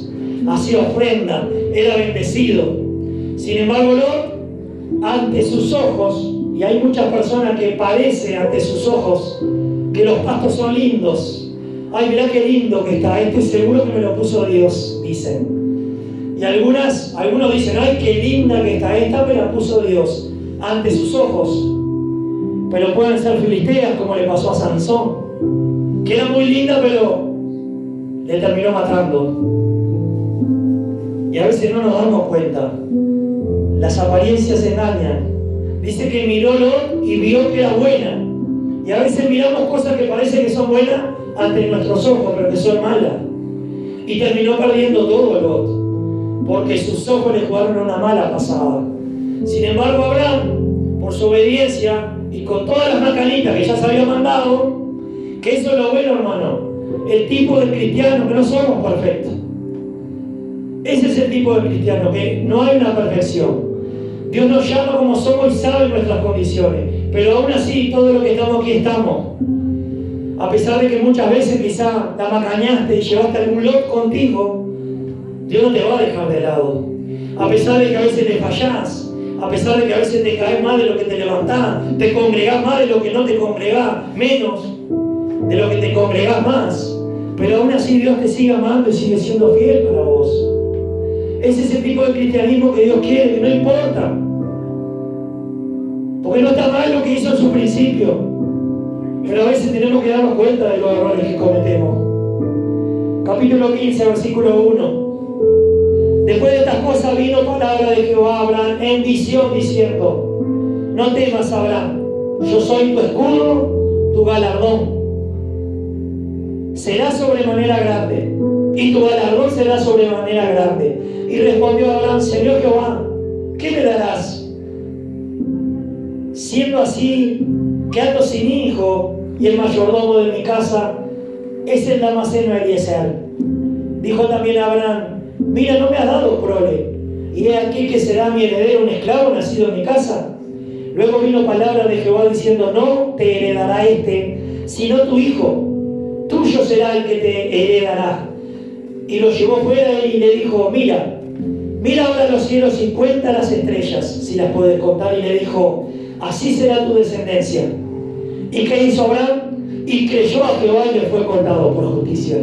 Speaker 1: hacía ofrenda, era bendecido. Sin embargo, Lot, ante sus ojos, y hay muchas personas que parecen ante sus ojos que los pastos son lindos. Ay, mirá qué lindo que está, este seguro que me lo puso Dios, dicen. Y algunas, algunos dicen, ay, qué linda que está, esta me la puso Dios, ante sus ojos. Pero pueden ser filisteas, como le pasó a Sansón, que era muy linda, pero le terminó matando. Y a veces no nos damos cuenta. Las apariencias engañan. Dice que miró Lot y vio que era buena. Y a veces miramos cosas que parece que son buenas ante nuestros ojos, pero que son malas. Y terminó perdiendo todo Lot, porque sus ojos le jugaron una mala pasada. Sin embargo, Abraham, por su obediencia y con todas las macanitas que ya se había mandado, que eso es lo bueno, hermano, el tipo de cristiano, que no somos perfectos. Ese es el tipo de cristiano, que no hay una perfección. Dios nos llama como somos y sabe nuestras condiciones, pero aún así, todo lo que estamos aquí estamos. A pesar de que muchas veces quizá la macañaste y llevaste algún lot contigo, Dios no te va a dejar de lado. A pesar de que a veces te fallás, a pesar de que a veces te caes más de lo que te levantás, te congregás más de lo que no te congregás, menos de lo que te congregás más, pero aún así Dios te sigue amando y sigue siendo fiel para vos. Ese es el tipo de cristianismo que Dios quiere, que no importa, porque no está mal lo que hizo en su principio, pero a veces tenemos que darnos cuenta de los errores que cometemos. Capítulo quince, versículo uno. Después de estas cosas vino palabra de Jehová a Abraham en visión diciendo: no temas, Abraham, yo soy tu escudo, tu galardón será sobremanera grande, y tu galardón será sobremanera grande. Y respondió Abraham: Señor Jehová, ¿qué me darás? Siendo así, que ando sin hijo, y el mayordomo de mi casa es el Damaseno Eliezer. Dijo también Abraham: mira, no me has dado prole, y he aquí que será mi heredero un esclavo nacido en mi casa. Luego vino palabra de Jehová diciendo: no te heredará este, sino tu hijo, tuyo será el que te heredará. Y lo llevó fuera y le dijo: mira, mira ahora los cielos y cuenta las estrellas, si las puedes contar. Y le dijo: así será tu descendencia. ¿Y qué hizo Abraham? Y creyó a Jehová y le fue contado por justicia.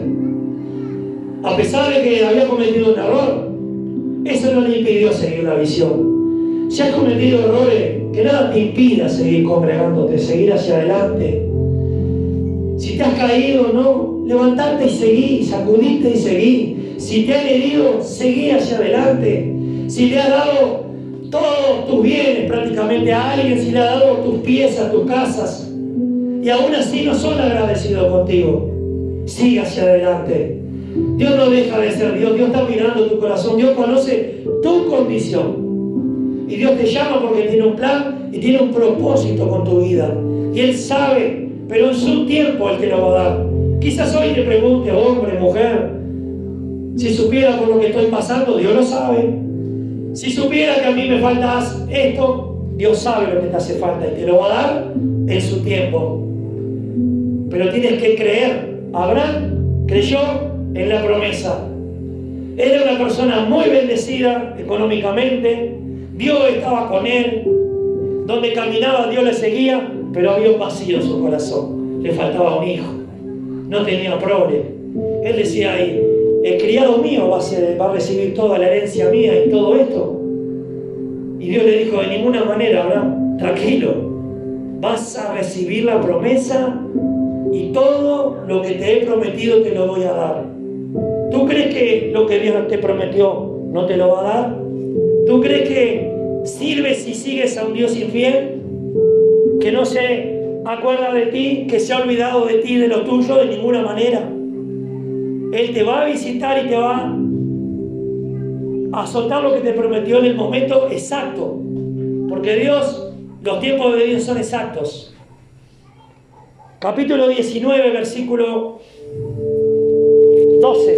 Speaker 1: A pesar de que había cometido un error, eso no le impidió seguir la visión. Si has cometido errores, que nada te impida seguir congregándote, seguir hacia adelante. Si te has caído, no, levantarte y seguí, sacudiste y seguí. Si te han herido, seguí hacia adelante. Si le has dado todos tus bienes prácticamente a alguien, si le has dado tus piezas, tus casas, y aún así no son agradecidos contigo, sigue hacia adelante. Dios no deja de ser Dios. Dios está mirando tu corazón. Dios conoce tu condición, y Dios te llama porque tiene un plan y tiene un propósito con tu vida, y Él sabe, pero en su tiempo Él te lo va a dar. Quizás hoy te pregunte, hombre, mujer, si supiera por lo que estoy pasando, Dios lo sabe. Si supiera que a mí me falta esto, Dios sabe lo que te hace falta y te lo va a dar en su tiempo. Pero tienes que creer. Abraham creyó en la promesa. Era una persona muy bendecida económicamente. Dios estaba con él. Donde caminaba, Dios le seguía, pero había un vacío en su corazón. Le faltaba un hijo. No tenía prole. Él decía ahí: el criado mío va a, ser, va a recibir toda la herencia mía y todo esto. Y Dios le dijo: de ninguna manera, Abraham, tranquilo, vas a recibir la promesa y todo lo que te he prometido te lo voy a dar. ¿Tú crees que lo que Dios te prometió no te lo va a dar? ¿Tú crees que sirves y sigues a un Dios infiel, que no se acuerda de ti, que se ha olvidado de ti, de lo tuyo? De ninguna manera. Él te va a visitar y te va a soltar lo que te prometió en el momento exacto, porque Dios, los tiempos de Dios son exactos. Capítulo diecinueve, versículo doce.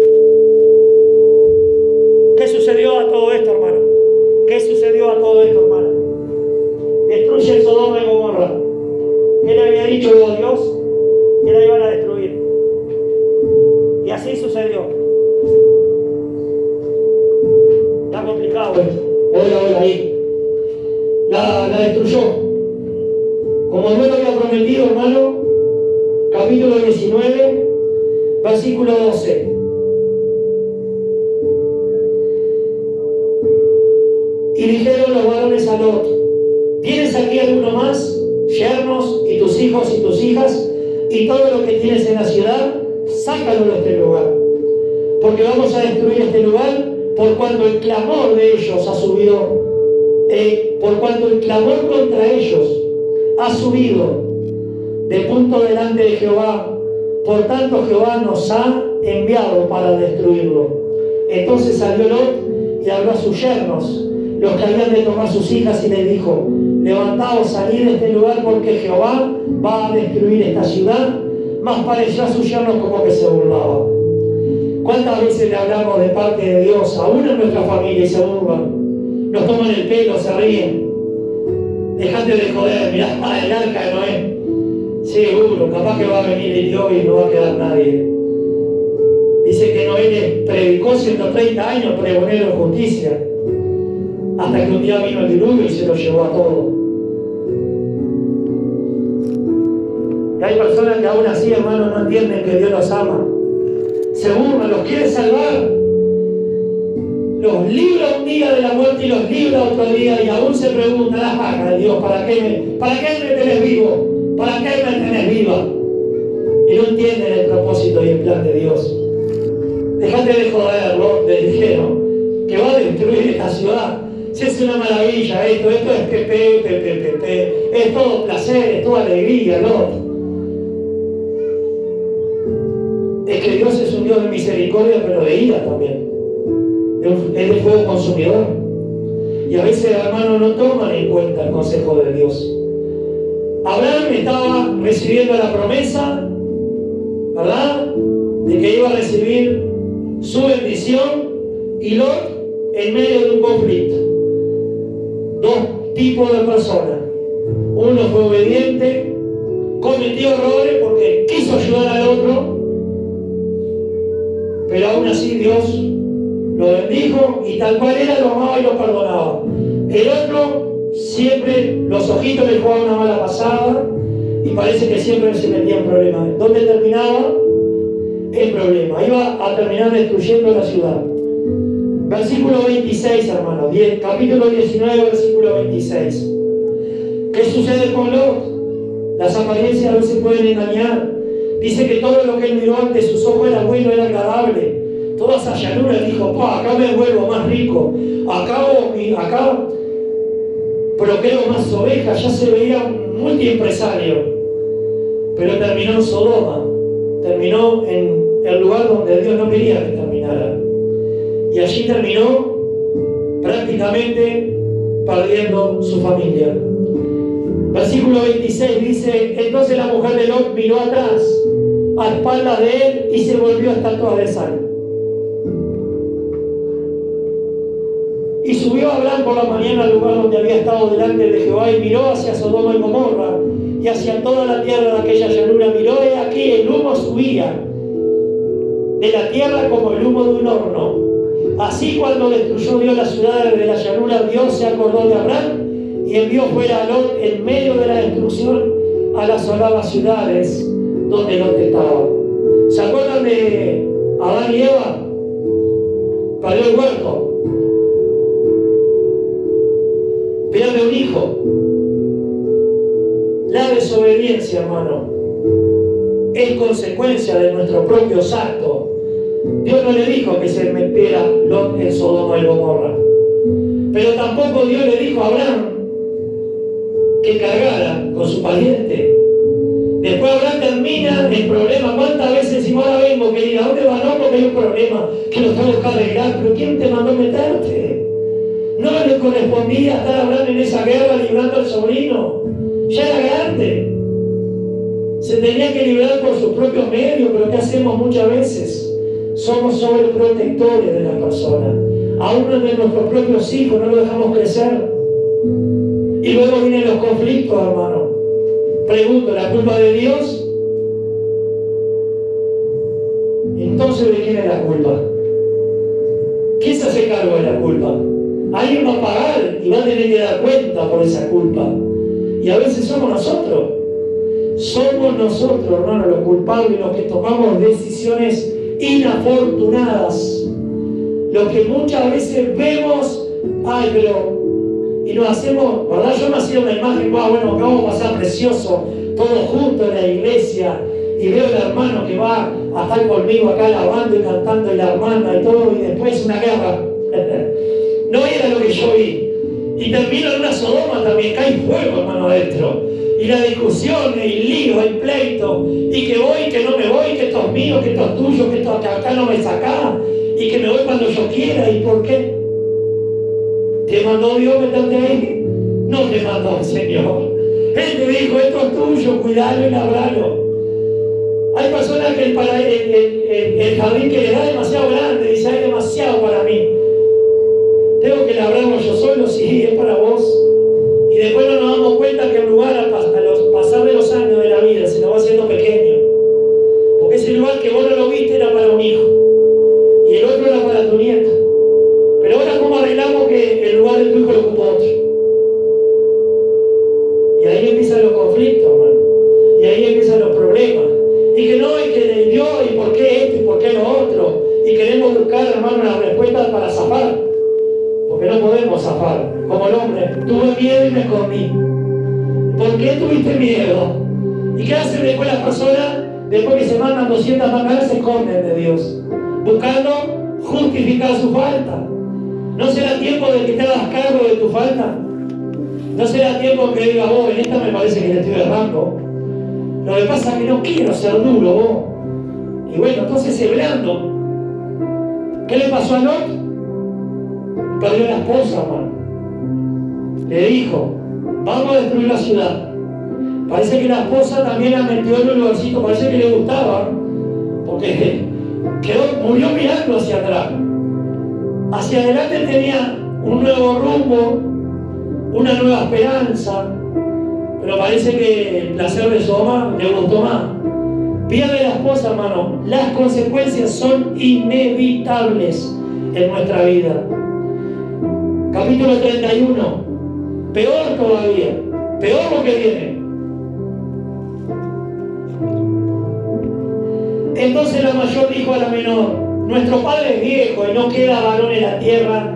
Speaker 1: ¿Qué sucedió a todo esto, hermano? ¿Qué sucedió a todo esto, hermano? Destruye el Sodoma y Gomorra. ¿Qué le había dicho Dios? Que la iban a destruir. Y así sucedió. destruyó. Como Dios lo había prometido, hermano, capítulo diecinueve, versículo doce. Y dijeron los varones a Lot: ¿tienes aquí alguno más, yernos, y tus hijos y tus hijas, y todo lo que tienes en la ciudad? Sácalo de este lugar, porque vamos a destruir este lugar, por cuanto el clamor de ellos ha subido, eh, por cuanto el clamor contra ellos ha subido de punto delante de Jehová. Por tanto Jehová nos ha enviado para destruirlo. Entonces salió Lot y habló a sus yernos, los que habían de tomar sus hijas, y les dijo: levantaos, salid de este lugar, porque Jehová va a destruir esta ciudad. Mas pareció a sus yernos como que se burlaba. ¿Cuántas veces le hablamos de parte de Dios, aún en nuestra familia, y se burlan? Nos toman el pelo, se ríen. Dejate de joder, mirá, ah, el arca de Noé. Seguro, capaz que va a venir el Dios y no va a quedar nadie. Dice que Noé les predicó ciento treinta años pregonero de justicia, hasta que un día vino el diluvio y se lo llevó a todo. Y hay personas que aún así, hermanos, no entienden que Dios los ama. Se burlan, los quiere salvar. Los libra un día de la muerte y los libra otro día, y aún se pregunta la paja de Dios: ¿para qué me, para qué me tenés vivo? ¿Para qué me tenés viva? Y no entienden el propósito y el plan de Dios. Dejate de joderlo, le dijeron, que va a destruir esta ciudad. Si es una maravilla esto, esto es pepe, pepe, pepe, es todo placer, es toda alegría, ¿no? Es que Dios es un Dios de misericordia, pero de ira también. Es de fuego consumidor. Y a veces, hermanos, no toman en cuenta el consejo de Dios. Abraham estaba recibiendo la promesa, ¿verdad?, de que iba a recibir su bendición, y Lot en medio de un conflicto. Dos tipos de personas. Uno fue obediente, cometió errores porque quiso ayudar al otro, pero aún así Dios lo bendijo, y tal cual era, lo amaba y lo perdonaba. El otro siempre los ojitos le jugaban una mala pasada, y parece que siempre se metía en problemas. ¿Dónde terminaba? El problema. Iba a terminar destruyendo la ciudad. Versículo veintiséis, hermanos. Capítulo diecinueve, versículo veintiséis. ¿Qué sucede con Lot? Las apariencias a veces pueden engañar. Dice que todo lo que él miró ante sus ojos era bueno, era agradable. Toda esa llanura, dijo: pa, acá me vuelvo más rico. Acá, acá procreo más ovejas. Ya se veía un multiempresario. Pero terminó en Sodoma. Terminó en el lugar donde Dios no quería que terminara. Y allí terminó prácticamente perdiendo su familia. Versículo veintiséis dice: entonces la mujer de Lot miró atrás, a espaldas de él, y se volvió estatua de sal. Y subió Abraham por la mañana al lugar donde había estado delante de Jehová, y miró hacia Sodoma y Gomorra, y hacia toda la tierra de aquella llanura. Miró, he aquí, el humo subía de la tierra como el humo de un horno. Así, cuando destruyó Dios las ciudades de la llanura, Dios se acordó de Abraham y envió fuera a Lot en medio de la destrucción a las solapas ciudades donde Lot estaba. ¿Se acuerdan de Adán y Eva? Perdió el huerto, pierde un hijo. La desobediencia, hermano, es consecuencia de nuestros propios actos. Dios no le dijo que se metiera Lot en Sodoma y Gomorra, pero tampoco Dios le dijo a Abraham que cargara con su pariente. Después Abraham termina el problema. ¿Cuántas veces decimos: ahora vengo, querida, ¿dónde va? No, porque hay un problema que lo tengo que arreglar. Pero ¿quién te mandó meterte? No le correspondía estar Abraham en esa guerra librando al sobrino. Ya era grande, se tenía que librar por sus propios medios. Pero ¿qué hacemos muchas veces? Somos sobreprotectores de las personas, aún de nuestros propios hijos, no los dejamos crecer. Y luego vienen los conflictos, hermano. Pregunto, ¿la culpa de Dios? Entonces, ¿de quién es la culpa? ¿Quién se hace cargo de la culpa? Alguien va a pagar y va a tener que dar cuenta por esa culpa. Y a veces somos nosotros. Somos nosotros, hermanos, los culpables, los que tomamos decisiones inafortunadas. Los que muchas veces vemos, ay, pero, y nos hacemos, ¿verdad? Yo me hacía una imagen, wow, bueno, acabo de pasar precioso, todos juntos en la iglesia, y veo al hermano que va a estar conmigo acá alabando y cantando, y la hermana y todo, y después una guerra. No era lo que yo vi. Y termino en una Sodoma también, que hay fuego, hermano, adentro. Y la discusión, el lío, el pleito, y que voy, que no me voy, que esto es mío, que esto es tuyo, que esto que acá no me saca, y que me voy cuando yo quiera. ¿Y por qué? ¿Te mandó Dios meterte ahí? No te mandó el Señor. Él te dijo, esto es tuyo, cuidalo y labralo. Hay personas que el, para, el, el, el, el jardín que le da es demasiado grande, dice, hay demasiado para mí. Tengo que labrarlo yo solo, sí, es para vos. Y después no nos damos cuenta que el lugar, al pasar de los años de la vida, se nos va haciendo pequeño. Porque ese lugar que vos no lo viste era para un hijo. Y el otro era para tu nieto. Pero ahora, ¿cómo arreglamos que el lugar de tu hijo lo ocupa otro? Y ahí empiezan los conflictos, hermano. Y ahí empiezan los problemas. Y que no, y que yo, y por qué esto, y por qué lo otro. Y queremos buscar, hermano, las respuestas para zafar. Porque no podemos zafar. Como el hombre, tuve miedo y me escondí. ¿Por qué tuviste miedo? ¿Y qué hacen después las personas? Después que se mandan doscientas manganas, se esconden de Dios, buscando justificar su falta. ¿No será tiempo de que te hagas cargo de tu falta? ¿No será tiempo que digas, vos, en esta me parece que le estoy errando? Lo que pasa es que no quiero ser duro, vos. Y bueno, entonces se blando. ¿Qué le pasó a Lot? Perdió la esposa, hermano. Le dijo, vamos a destruir la ciudad. Parece que la esposa también la metió en un lugarcito, parece que le gustaba, porque quedó, murió mirando hacia atrás. Hacia adelante tenía un nuevo rumbo, una nueva esperanza, pero parece que el placer de Sodoma le gustó más. Pierde la esposa, hermano. Las consecuencias son inevitables en nuestra vida. Capítulo treinta y uno. Peor todavía. Peor lo que viene. Entonces la mayor dijo a la menor, nuestro padre es viejo y no queda varón en la tierra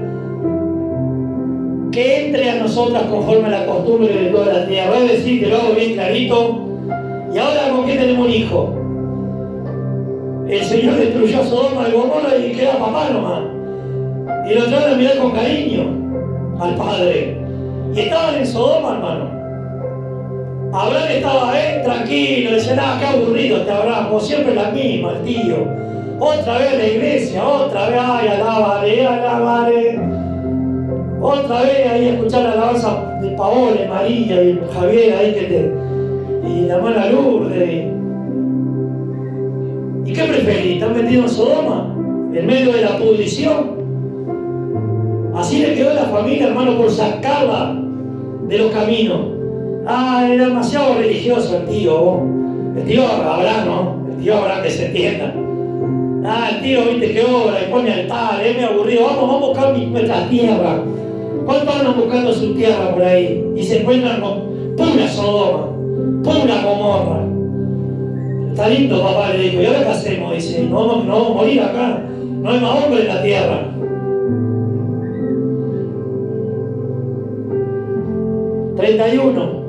Speaker 1: que entre a nosotras conforme a la costumbre de toda la tierra. Voy a decir que lo hago bien clarito. Y ahora, ¿con qué tenemos un hijo? El Señor destruyó a Sodoma y Gomorra y queda papá nomás. Y lo traen a mirar con cariño al padre. Y estaban en Sodoma, hermano. Abraham estaba ahí, tranquilo, decía, nada, qué aburrido este Abraham, como siempre la misma, el tío. Otra vez la iglesia, otra vez, ay, alabaré, alabaré. Otra vez ahí escuchar la alabanza de Paola, María y Javier ahí que te. Y la hermana Lourdes. ¿Y qué preferís? ¿Están metidos en Sodoma? En medio de la pudrición. Así le quedó a la familia, hermano, por sacarla de los caminos. Ah, era demasiado religioso el tío. El tío Abraham, ¿no? El tío Abraham, que se entienda. Ah, el tío, viste, que obra y pone altar, es muy aburrido. Vamos, vamos a buscar nuestra tierra. ¿Cuántos andan buscando su tierra por ahí? Y se encuentran con pura Sodoma, pura Gomorra. Está lindo, papá, le dijo. ¿Y ahora qué hacemos? Dice, no vamos, no vamos a morir acá. No hay más hombre en la tierra. treinta y uno.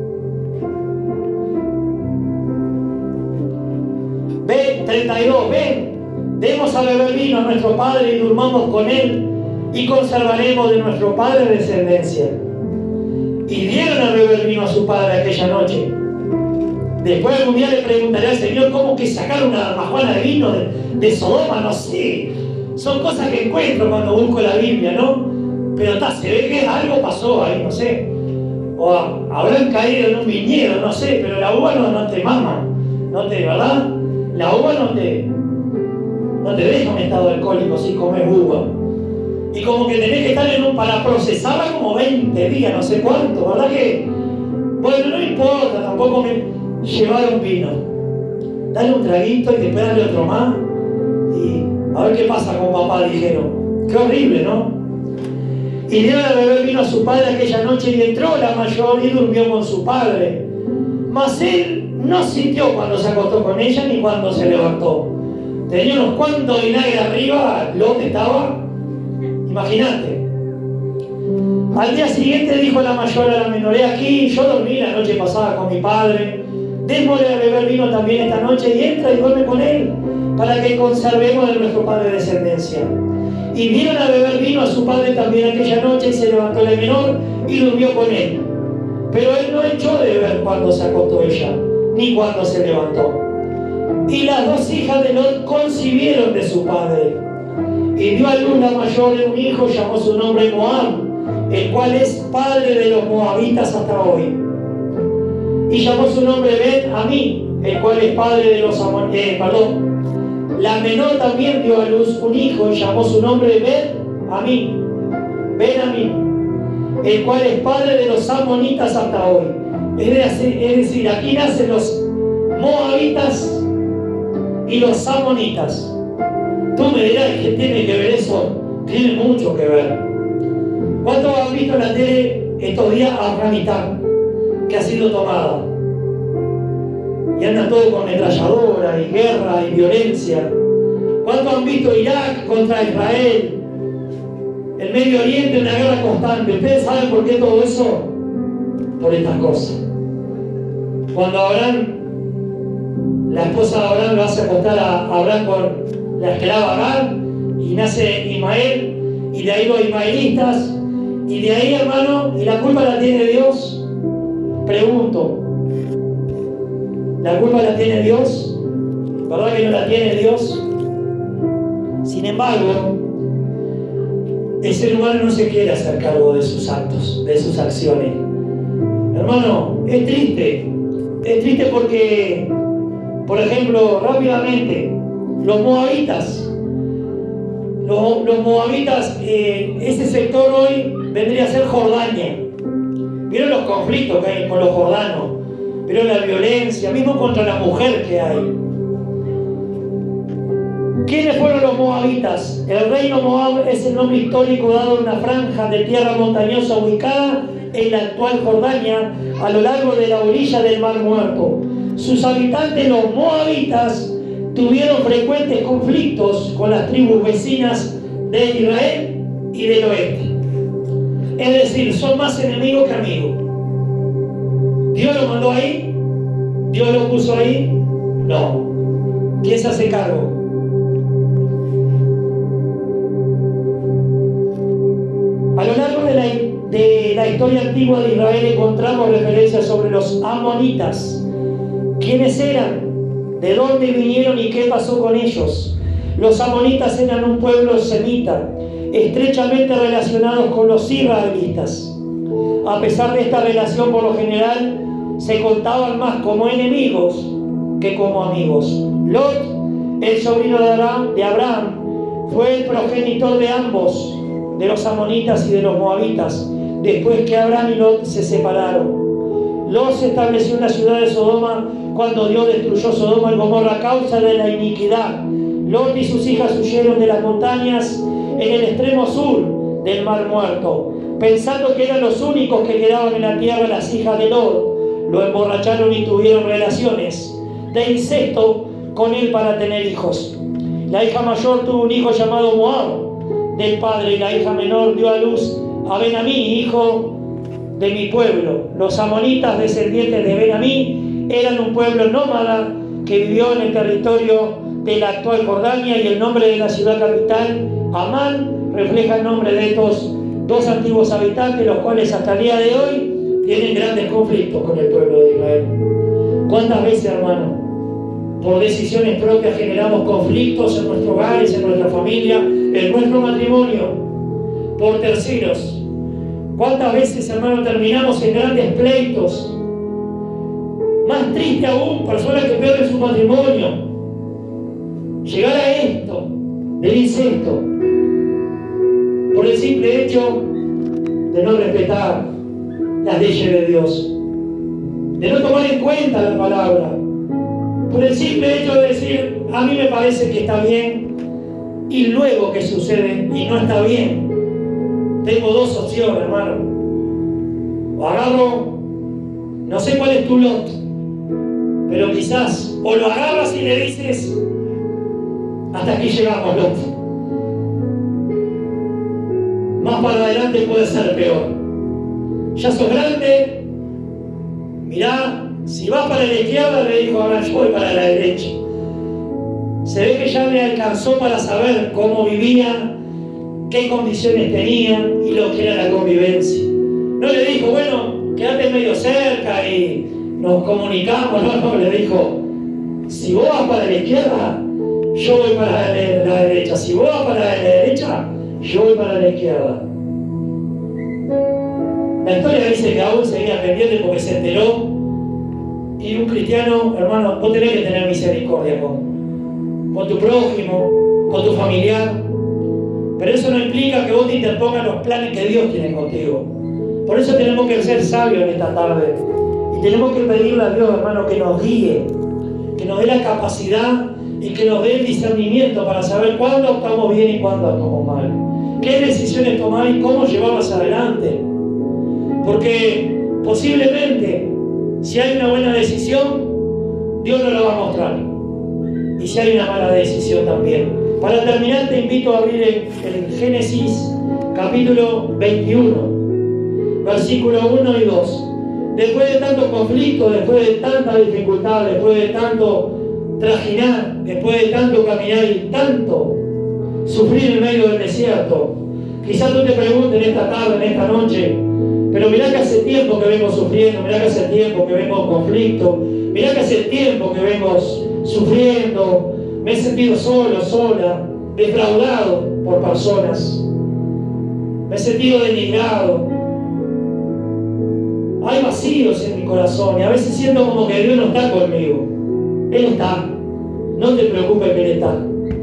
Speaker 1: Ven, treinta y dos, ven, demos a beber vino a nuestro padre y durmamos con él y conservaremos de nuestro padre descendencia. Y dieron a beber vino a su padre aquella noche. Después algún día le preguntaré al Señor cómo que sacar una majuana de vino de, de Sodoma, no sé. Son cosas que encuentro cuando busco la Biblia, ¿no? Pero ta, se ve que algo pasó ahí, no sé. O habrán caído en un viñedo, no sé, pero la uva no, no te mama, no te, ¿verdad? La uva no te, no te deja un estado alcohólico si comes uva. Y como que tenés que estar en un, para procesarla como veinte días, no sé cuánto, ¿verdad que? Bueno, no importa, tampoco me llevaron vino. Dale un traguito y después dale otro más. Y a ver qué pasa con papá, dijeron. Qué horrible, ¿no? Y dieron a beber vino a su padre aquella noche, y entró la mayor y durmió con su padre. Mas él no sintió cuando se acostó con ella ni cuando se levantó. Tenía unos cuantos vinagre arriba, Lot estaba, imagínate. Al día siguiente dijo la mayor a la menor: he aquí, yo dormí la noche pasada con mi padre, démosle a beber vino también esta noche, y entra y duerme con él, para que conservemos de nuestro padre descendencia. Y dieron a beber vino a su padre también aquella noche, y se levantó la menor y durmió con él. Pero él no echó de beber cuando se acostó ella, ni cuando se levantó. Y las dos hijas de Lot concibieron de su padre. Y dio a luz la mayor de un hijo, llamó su nombre Moab, el cual es padre de los moabitas hasta hoy. Y llamó su nombre Ben-Amí, el cual es padre de los amonitas. Eh, perdón. La menor también dio a luz un hijo y llamó su nombre Ben-Amí, Ben-Amí, el cual es padre de los amonitas hasta hoy. Es decir, aquí nacen los moabitas y los amonitas. Tú me dirás, ¿qué tiene que ver eso? Tiene mucho que ver. ¿Cuántos han visto en la tele estos días a Afganistán, que ha sido tomada? Y andan todos con ametralladora y guerra y violencia. ¿Cuántos han visto Irak contra Israel? El Medio Oriente, una guerra constante. ¿Ustedes saben por qué todo eso? Por estas cosas. Cuando Abraham, la esposa de Abraham lo hace acostar a Abraham con la esclava Agar, y nace Ismael, y de ahí los ismaelitas, y de ahí, hermano, ¿y la culpa la tiene Dios? Pregunto. ¿La culpa la tiene Dios? ¿Verdad que no la tiene Dios? Sin embargo, el ser humano no se quiere hacer cargo de sus actos, de sus acciones. Hermano, es triste. Es triste porque, por ejemplo, rápidamente, los moabitas, los, los moabitas, eh, ese sector hoy vendría a ser Jordania. ¿Vieron los conflictos que hay con los jordanos? Pero la violencia, mismo contra la mujer que hay. ¿Quiénes fueron los moabitas? El reino Moab es el nombre histórico dado a una franja de tierra montañosa ubicada en la actual Jordania, a lo largo de la orilla del Mar Muerto. Sus habitantes, los moabitas, tuvieron frecuentes conflictos con las tribus vecinas de Israel y del oeste. Es decir, son más enemigos que amigos. ¿Dios lo mandó ahí? ¿Dios lo puso ahí? No. ¿Quién se hace cargo? A lo largo de la, de la historia antigua de Israel encontramos referencias sobre los amonitas. ¿Quiénes eran? ¿De dónde vinieron y qué pasó con ellos? Los amonitas eran un pueblo semita, estrechamente relacionados con los israelitas. A pesar de esta relación, por lo general, se contaban más como enemigos que como amigos. Lot, el sobrino de Abraham, de Abraham, fue el progenitor de ambos, de los amonitas y de los moabitas, después que Abraham y Lot se separaron. Lot se estableció en la ciudad de Sodoma cuando Dios destruyó Sodoma y Gomorra a causa de la iniquidad. Lot y sus hijas huyeron de las montañas en el extremo sur del Mar Muerto, pensando que eran los únicos que quedaban en la tierra. Las hijas de Lot lo emborracharon y tuvieron relaciones de incesto con él para tener hijos. La hija mayor tuvo un hijo llamado Moab del padre, y la hija menor dio a luz a Ben-Amí, hijo de mi pueblo. Los amonitas, descendientes de Ben-Amí, eran un pueblo nómada que vivió en el territorio de la actual Jordania, y el nombre de la ciudad capital, Amán, refleja el nombre de estos dos antiguos habitantes, los cuales hasta el día de hoy tienen grandes conflictos con el pueblo de Israel. ¿Cuántas veces, hermano, por decisiones propias generamos conflictos en nuestros hogares, en nuestra familia, en nuestro matrimonio, por terceros? ¿Cuántas veces, hermano, terminamos en grandes pleitos? Más triste aún, personas que pierden su matrimonio. Llegar a esto del incesto por el simple hecho de no respetar las leyes de Dios, de no tomar en cuenta la palabra, por el simple hecho de decir, a mí me parece que está bien, y luego que sucede y no está bien. tengo dos opciones, hermano. O agarro, no sé cuál es tu lot, pero quizás o lo agarras y le dices, hasta aquí llegamos, Lot. Más para adelante puede ser peor. Ya sos grande, mirá, si vas para la izquierda, le dijo Abraham, yo voy para la derecha. Se ve que ya le alcanzó para saber cómo vivía, qué condiciones tenía y lo que era la convivencia. No le dijo, bueno, quédate medio cerca y nos comunicamos. No, no, le dijo, si vos vas para la izquierda, yo voy para la, la derecha. Si vos vas para la derecha, yo voy para la izquierda. La historia dice que aún seguía pendiente porque se enteró. Y un cristiano, hermano, vos tenés que tener misericordia con, con tu prójimo, con tu familiar. Pero eso no implica que vos te interpongas los planes que Dios tiene contigo. Por eso tenemos que ser sabios en esta tarde. Y tenemos que pedirle a Dios, hermano, que nos guíe, que nos dé la capacidad y que nos dé el discernimiento para saber cuándo actuamos bien y cuándo actuamos mal. Qué decisiones tomar y cómo llevarlas adelante. Porque posiblemente, si hay una buena decisión, Dios nos la va a mostrar. Y si hay una mala decisión también. Para terminar, te invito a abrir en, en Génesis capítulo veintiuno, versículo uno y dos. Después de tanto conflicto, después de tanta dificultad, después de tanto trajinar, después de tanto caminar y tanto sufrir en medio del desierto, quizás tú te preguntes en esta tarde, en esta noche, pero mirá que hace tiempo que vengo sufriendo, mirá que hace tiempo que vengo en conflicto, mirá que hace tiempo que vengo sufriendo, me he sentido solo, sola, defraudado por personas, me he sentido denigrado, hay vacíos en mi corazón y a veces siento como que Dios no está conmigo. Él está, no te preocupes que Él está.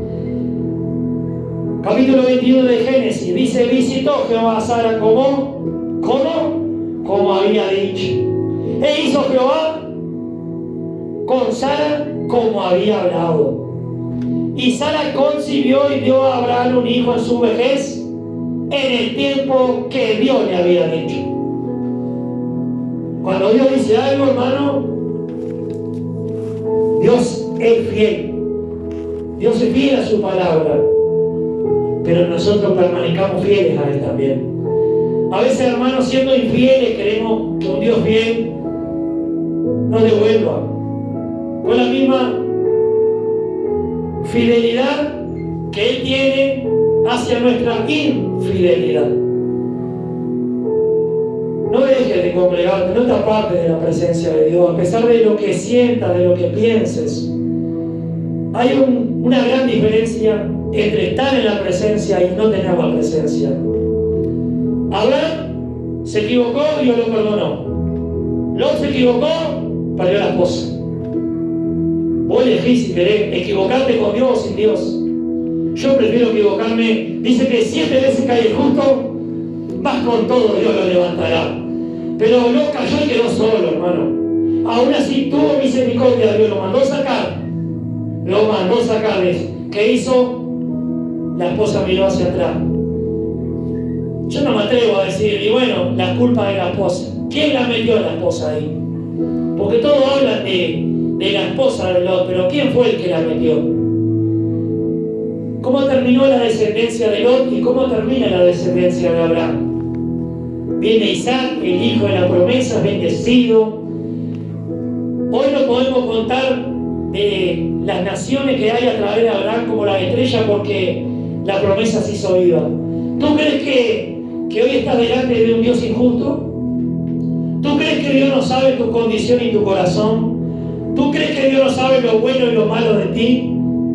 Speaker 1: Capítulo veintiuno de Génesis dice, visitó Jehová a Sara como, como, como había dicho. E hizo Jehová con Sara como había hablado. Y Sara concibió y dio a Abraham un hijo en su vejez, en el tiempo que Dios le había dicho. Cuando Dios dice algo, hermano, Dios es fiel. Dios es fiel a su palabra. Pero nosotros permanezcamos fieles a Él también. A veces, hermanos, siendo infieles, queremos que un Dios fiel nos devuelva con la misma fidelidad que Él tiene hacia nuestra infidelidad. No dejes de congregarte, no te apartes de la presencia de Dios, a pesar de lo que sientas, de lo que pienses. Hay un, una gran diferencia entre estar en la presencia y no tener la presencia. Abraham se equivocó, Dios lo perdonó. Lot se equivocó, perdió la esposa. Vos elegís si querés equivocarte con Dios o sin Dios. Yo prefiero equivocarme. Dice que siete veces cae el justo, vas con todo, Dios lo levantará. Pero Lot cayó y quedó solo, hermano. Aún así tuvo misericordia, Dios lo mandó sacar. Lo mandó sacar. ¿Qué hizo? La esposa miró hacia atrás. Yo no me atrevo a decir, y bueno, la culpa de la esposa. ¿Quién la metió a la esposa ahí? Porque todos hablan de, de la esposa de Lot, pero ¿quién fue el que la metió? ¿Cómo terminó la descendencia de Lot y cómo termina la descendencia de Abraham? Viene Isaac, el hijo de la promesa, bendecido. Hoy no podemos contar de las naciones que hay a través de Abraham como la estrella porque la promesa se hizo viva. ¿Tú crees que, que hoy estás delante de un Dios injusto? ¿Tú crees que Dios no sabe tu condición y tu corazón? ¿Tú crees que Dios no sabe lo bueno y lo malo de ti?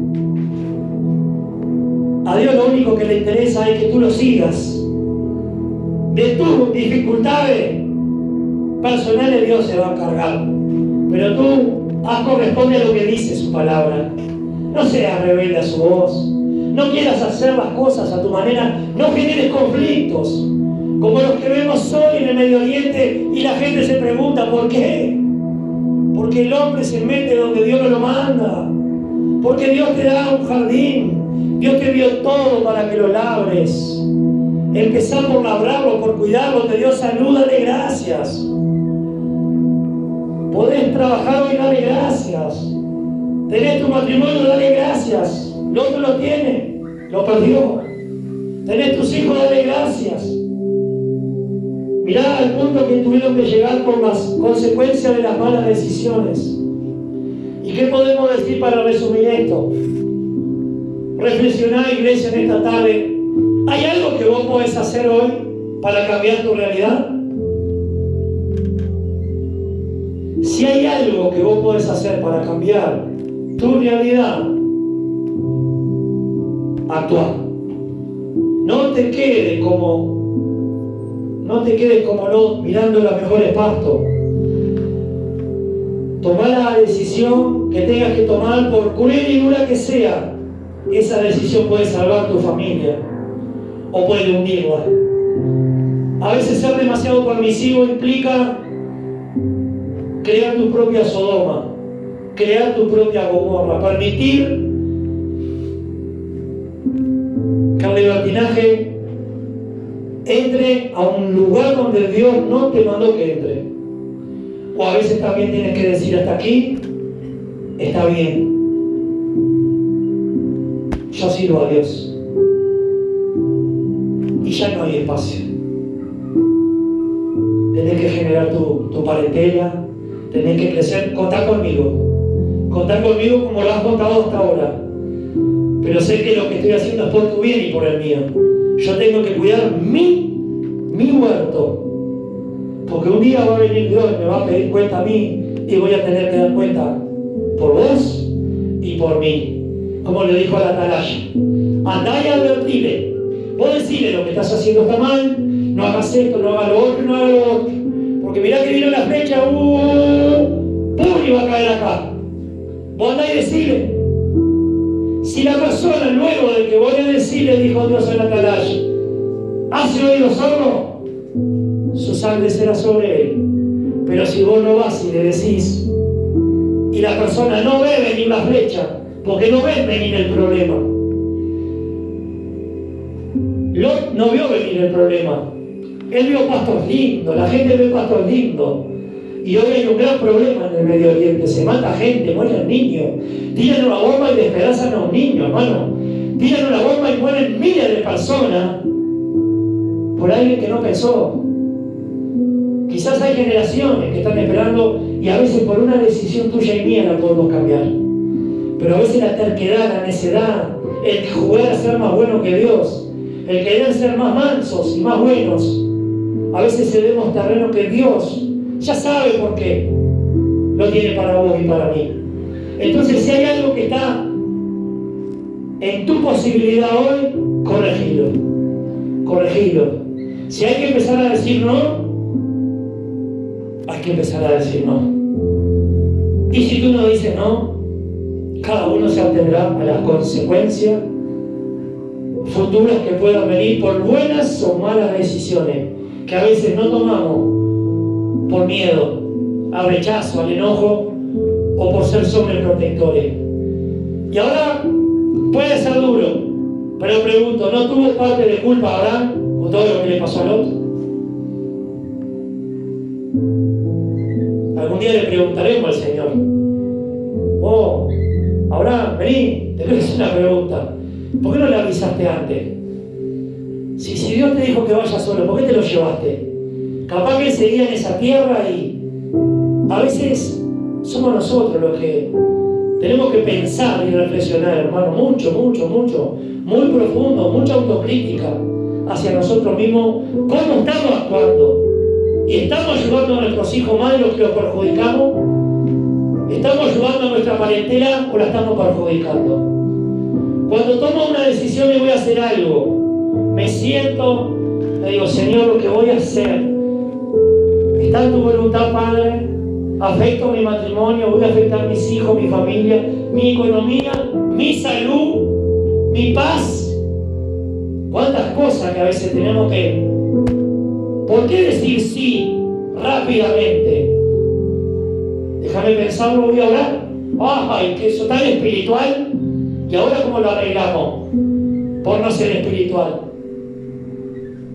Speaker 1: A Dios lo único que le interesa es que tú lo sigas. De tus dificultades personales Dios se va a encargar. Pero tú haz corresponde a lo que dice su palabra. No seas rebelde a su voz. No quieras hacer las cosas a tu manera. No generes conflictos como los que vemos hoy en el Medio Oriente y la gente se pregunta ¿por qué? Porque el hombre se mete donde Dios no lo manda. Porque Dios te da un jardín. Dios te dio todo para que lo labres. Empezá por labrarlo, por cuidarlo. Te dio salud, dale gracias. Podés trabajar hoy, dale gracias. Tenés tu matrimonio, dale gracias. El otro lo tiene, lo perdió. Tenés tus hijos, dale gracias. Mirá al punto que tuvieron que llegar por las consecuencias de las malas decisiones. ¿Y qué podemos decir para resumir esto? Reflexioná, iglesia, en esta tarde. ¿Hay algo que vos podés hacer hoy para cambiar tu realidad? Si hay algo que vos podés hacer para cambiar tu realidad, actúa. No te quedes como no te quedes como no mirando los mejores pastos. Tomá la decisión que tengas que tomar, por cruel y dura que sea. Esa decisión puede salvar tu familia o puede hundirla. A veces ser demasiado permisivo implica crear tu propia Sodoma, crear tu propia Gomorra, permitir que el libertinaje entre a un lugar donde Dios no te mandó que entre. O a veces también tienes que decir: hasta aquí está bien, yo sirvo a Dios y ya no hay espacio. Tenés que generar tu, tu parentela, tenés que crecer. Contá conmigo, contá conmigo como lo has contado hasta ahora, pero sé que lo que estoy haciendo es por tu bien y por el mío. Yo tengo que cuidar mi, mi huerto, porque un día va a venir Dios y me va a pedir cuenta a mí, y voy a tener que dar cuenta por vos y por mí. Como le dijo a la atalaya: andá y advertile. Vos decile: lo que estás haciendo está mal, no hagas esto, no hagas lo otro, no hagas lo otro, porque mirá que vino la flecha, uh, ¡pum! Y va a caer acá. Vos andá y decile. Si la persona, luego de que vos le decile, dijo Dios a la atalaya, hace oído sordo, su sangre será sobre él. Pero si vos no vas y le decís, y la persona no ve venir la flecha, porque no ve venir el problema. Lot no vio venir el problema. Él vio pastos lindos, la gente ve pastos lindos. Y hoy hay un gran problema en el Medio Oriente. Se mata gente, mueren niños. Tiran una bomba y despedazan a un niño, hermano. Tiran una bomba y mueren miles de personas por alguien que no pensó. Quizás hay generaciones que están esperando, y a veces por una decisión tuya y mía la podemos cambiar. Pero a veces la terquedad, la necedad, el jugar a ser más bueno que Dios, el querer ser más mansos y más buenos, a veces cedemos terreno que Dios ya sabe por qué lo tiene para vos y para mí. Entonces, si hay algo que está en tu posibilidad hoy, corregilo. Corregilo. Si hay que empezar a decir no, hay que empezar a decir no. Y si tú no dices no, cada uno se atendrá a las consecuencias futuras que puedan venir por buenas o malas decisiones que a veces no tomamos por miedo, al rechazo, al enojo, o por ser sobreprotectores. Y ahora puede ser duro, pero pregunto: ¿no tuvo parte de culpa Abraham con todo lo que le pasó a Lot? Algún día le preguntaremos al Señor: oh, Abraham, vení, te voy a hacer una pregunta. ¿Por qué no le avisaste antes? Si, si Dios te dijo que vayas solo, ¿por qué te lo llevaste? Capaz que él seguía en esa tierra, y a veces somos nosotros los que tenemos que pensar y reflexionar, hermano, mucho, mucho, mucho, muy profundo, mucha autocrítica hacia nosotros mismos. ¿Cómo estamos actuando? ¿Y estamos ayudando a nuestros hijos más de lo que los perjudicamos? ¿Estamos ayudando a nuestra parentela o la estamos perjudicando? Cuando tomo una decisión y voy a hacer algo, me siento, le digo: Señor, lo que voy a hacer está en tu voluntad, Padre. Afecto mi matrimonio, voy a afectar a mis hijos, mi familia, mi economía, mi salud, mi paz. ¿Cuántas cosas que a veces tenemos que... ¿Por qué decir sí rápidamente? Déjame pensarlo, voy a hablar. ¡Ay, que eso tan espiritual! ¿Y ahora cómo lo arreglamos? Por no ser espiritual.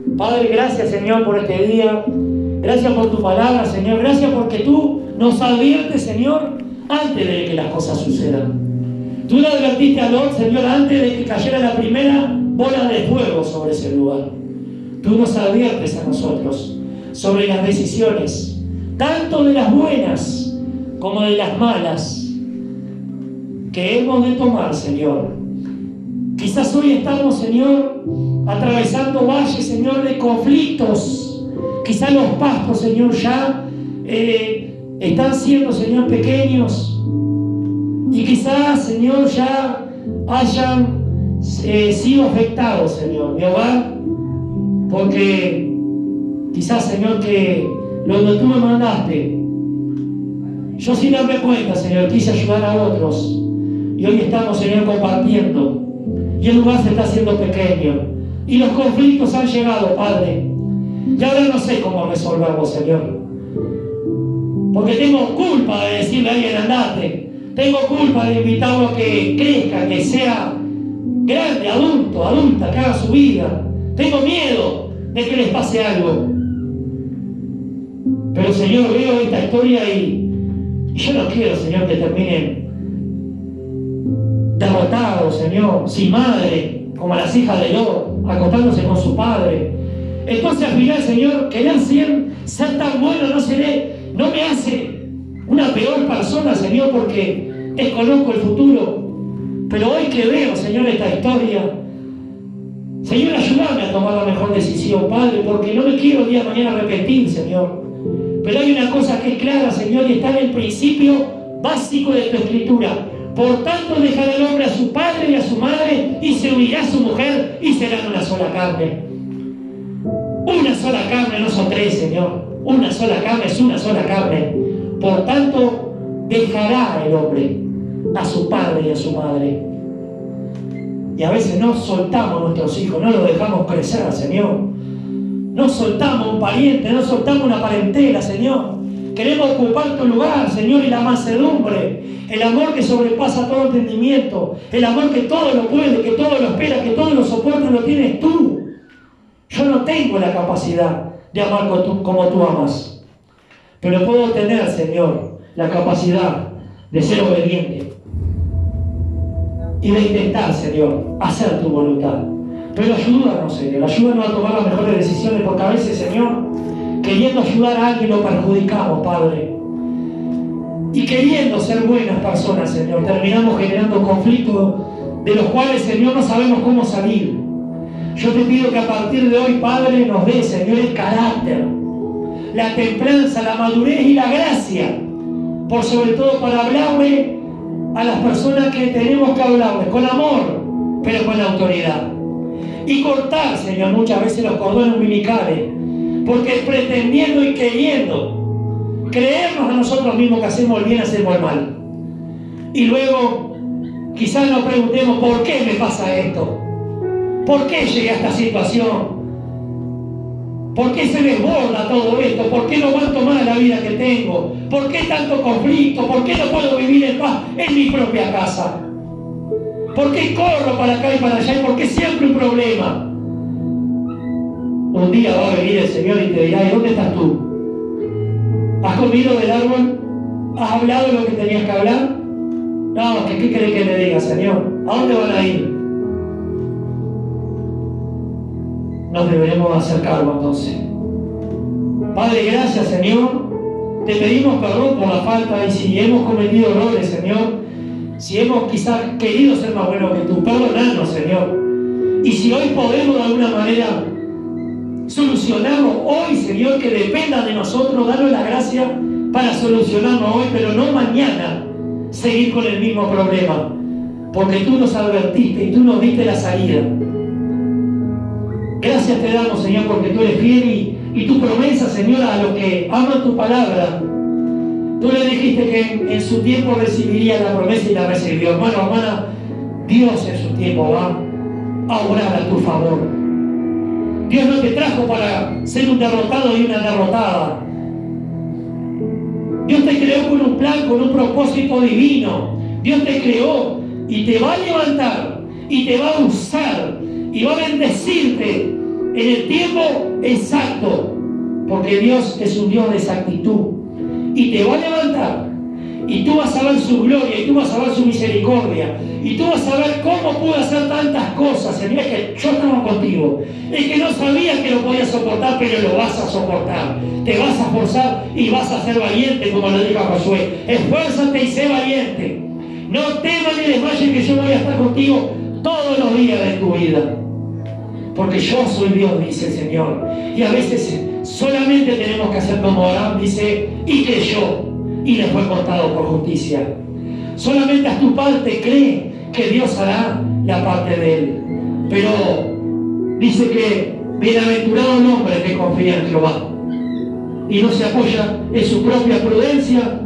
Speaker 1: Padre, gracias, Señor, por este día. Gracias por tu palabra, Señor. Gracias porque tú nos adviertes, Señor, antes de que las cosas sucedan. Tú le advertiste a Lot, Señor, antes de que cayera la primera bola de fuego sobre ese lugar. Tú nos adviertes a nosotros sobre las decisiones, tanto de las buenas como de las malas, que hemos de tomar, Señor. Quizás hoy estamos, Señor, atravesando valles, Señor, de conflictos. Quizás los pastos, Señor, ya eh, están siendo, Señor, pequeños. Y quizás, Señor, ya hayan eh, sido afectados, Señor, mi hogar. Porque quizás, Señor, que donde tú me mandaste, yo sin darme cuenta, Señor, quise ayudar a otros. Y hoy estamos, Señor, compartiendo. Y el lugar se está haciendo pequeño. Y los conflictos han llegado, Padre. Y ahora no sé cómo resolverlos, Señor. Porque tengo culpa de decirle a alguien, andate. Tengo culpa de invitarlo a que crezca, que sea grande, adulto, adulta, que haga su vida. Tengo miedo de que les pase algo. Pero, Señor, veo esta historia y, y yo no quiero, Señor, que terminen derrotados, Señor, sin madre, como las hijas de Lot, acostándose con su padre. Entonces, al final, Señor, querer ser, ser tan bueno no, seré, no me hace una peor persona, Señor, porque desconozco el futuro. Pero hoy que veo, Señor, esta historia, Señor, ayúdame a tomar la mejor decisión, Padre, porque no me quiero el día de mañana arrepentir, Señor. Pero hay una cosa que es clara, Señor, y está en el principio básico de tu Escritura. Por tanto, dejará el hombre a su padre y a su madre, y se unirá a su mujer, y serán una sola carne. Una sola carne, no son tres, Señor. Una sola carne es una sola carne. Por tanto, dejará el hombre a su padre y a su madre. Y a veces no soltamos a nuestros hijos, no los dejamos crecer, Señor. No soltamos un pariente, no soltamos una parentela, Señor. Queremos ocupar tu lugar, Señor, y la mansedumbre, el amor que sobrepasa todo entendimiento, el amor que todo lo puede, que todo lo espera, que todo lo soporta, lo tienes tú. Yo no tengo la capacidad de amar como tú, como tú amas, pero puedo tener, Señor, la capacidad de ser obediente y de intentar, Señor, hacer tu voluntad. Pero ayúdanos, Señor, ayúdanos a tomar las mejores decisiones, porque a veces, Señor, queriendo ayudar a alguien lo perjudicamos, Padre. Y queriendo ser buenas personas, Señor, terminamos generando conflictos de los cuales, Señor, no sabemos cómo salir. Yo te pido que a partir de hoy, Padre, nos dé, Señor, el carácter, la templanza, la madurez y la gracia, por sobre todo para hablarle a las personas que tenemos que hablarles, con amor, pero con autoridad. Y cortar, Señor, muchas veces los cordones umbilicales, porque pretendiendo y queriendo creernos a nosotros mismos que hacemos el bien, hacemos el mal. Y luego quizás nos preguntemos, ¿por qué me pasa esto? ¿Por qué llegué a esta situación? ¿Por qué se desborda todo esto? ¿Por qué no aguanto más la vida que tengo? ¿Por qué tanto conflicto? ¿Por qué no puedo vivir en paz en mi propia casa? ¿Por qué corro para acá y para allá? ¿Y por qué siempre un problema? Un día va a venir el Señor y te dirá, ¿y dónde estás tú? ¿Has comido del árbol? ¿Has hablado de lo que tenías que hablar? No, ¿qué, qué querés que le diga, Señor? ¿A dónde van a ir? Nos deberemos hacer cargo entonces. Padre, gracias, Señor. Te pedimos perdón por la falta y si hemos cometido errores, Señor, si hemos quizás querido ser más buenos que tú, perdónanos, Señor. Y si hoy podemos de alguna manera solucionarlo hoy, Señor, que dependa de nosotros, danos la gracia para solucionarlo hoy, pero no mañana seguir con el mismo problema, porque tú nos advertiste y tú nos diste la salida. Gracias te damos, Señor, porque tú eres fiel y, y tu promesa, Señor, a los que aman tu palabra, tú le dijiste que en, en su tiempo recibiría la promesa y la recibió. Hermano, hermana, Dios en su tiempo va a obrar a tu favor. Dios no te trajo para ser un derrotado y una derrotada. Dios te creó con un plan, con un propósito divino. Dios te creó y te va a levantar y te va a usar y va a bendecirte en el tiempo exacto, porque Dios es un Dios de exactitud, y te va a levantar, y tú vas a ver su gloria, y tú vas a ver su misericordia, y tú vas a ver cómo pudo hacer tantas cosas. El día que yo estaba contigo, es que no sabía que lo podías soportar, pero lo vas a soportar, te vas a esforzar y vas a ser valiente, como lo dijo a Josué. Esfuérzate y sé valiente, no temas ni desmayes, que yo voy a estar contigo todos los días de tu vida, porque yo soy Dios, dice el Señor. Y a veces solamente tenemos que hacer como Abraham dice, y creyó, y le fue contado por justicia. Solamente haz tu parte, cree que Dios hará la parte de él. Pero dice que bienaventurado el hombre que confía en Jehová y no se apoya en su propia prudencia,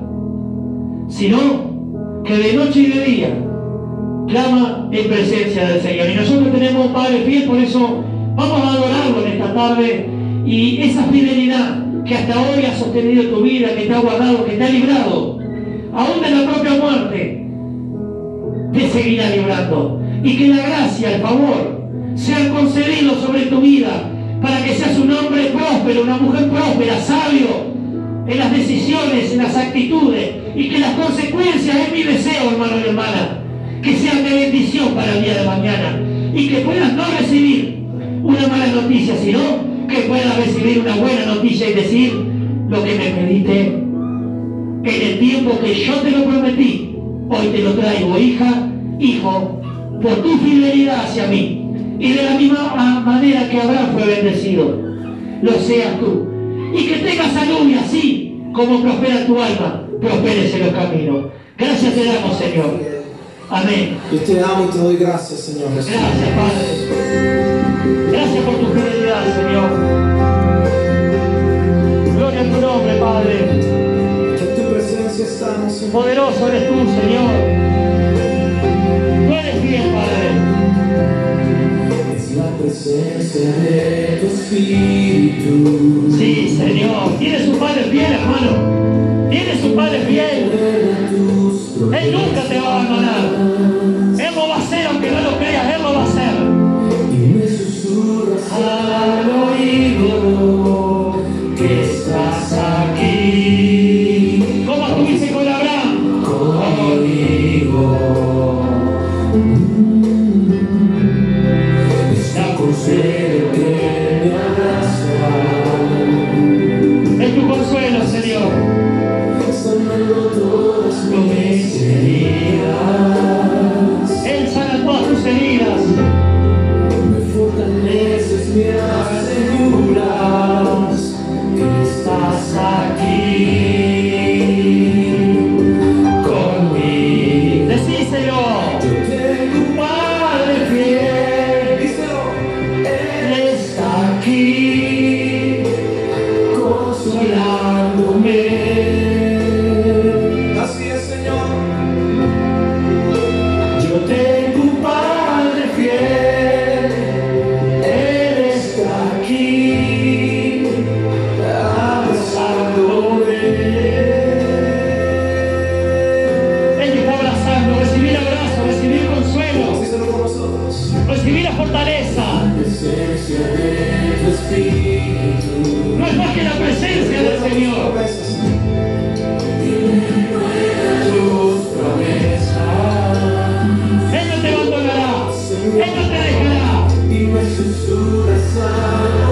Speaker 1: sino que de noche y de día clama en presencia del Señor. Y nosotros tenemos un Padre fiel, por eso vamos a adorarlo en esta tarde. Y esa fidelidad que hasta hoy ha sostenido tu vida, que te ha guardado, que te ha librado, aún de la propia muerte, te seguirá librando. Y que la gracia, el favor, sean concedidos sobre tu vida, para que seas un hombre próspero, una mujer próspera, sabio en las decisiones, en las actitudes, y que las consecuencias, es mi deseo, hermano y hermana, que sean de bendición para el día de mañana, y que puedas no recibir una mala noticia, sino que puedas recibir una buena noticia y decir: lo que me pediste en el tiempo que yo te lo prometí, hoy te lo traigo, hija, hijo, por tu fidelidad hacia mí. Y de la misma manera que Abraham fue bendecido, lo seas tú. Y que tengas salud, y así como prospera tu alma, prosperes en los caminos. Gracias te damos, Señor. Amén.
Speaker 2: Yo te amo y te doy gracias, Señor Jesús.
Speaker 1: Gracias, Padre. Gracias por tu fidelidad, Señor. Gloria a tu nombre, Padre.
Speaker 2: Que en tu presencia estamos, Señor.
Speaker 1: Poderoso eres tú, Señor. Tú eres fiel, Padre.
Speaker 2: Es la presencia de tu Espíritu.
Speaker 1: Sí, Señor. Tienes un Padre fiel, hermano. Tienes un Padre fiel. Él nunca te va a abandonar. Él lo va a hacer, aunque no lo creas, Él lo va a hacer.
Speaker 2: Y me susurras
Speaker 1: Al oído que estás aquí. ¿Cómo estuviste con Abraham? Conmigo.
Speaker 2: Está consuelo que me abraza.
Speaker 1: Es tu consuelo, Señor.
Speaker 2: Sanando todas mis heridas.
Speaker 1: Él sana todas tus heridas.
Speaker 2: Me fortaleces, me aseguras que estás aquí conmigo.
Speaker 1: Decíselo.
Speaker 2: Yo tengo un Padre fiel. Díselo.
Speaker 1: Él está aquí
Speaker 2: consolándome. Así es, Señor. Yo tengo un Padre fiel. Él está aquí abrazándome.
Speaker 1: Él te está abrazando. Recibir abrazo, recibir consuelo,
Speaker 2: Díselo con nosotros.
Speaker 1: recibir la fortaleza.
Speaker 2: Presencia de tu Espíritu.
Speaker 1: No es más que la presencia del Señor.
Speaker 2: Tus promesas.
Speaker 1: Él no te abandonará. Él no te dejará.
Speaker 2: Y me susurras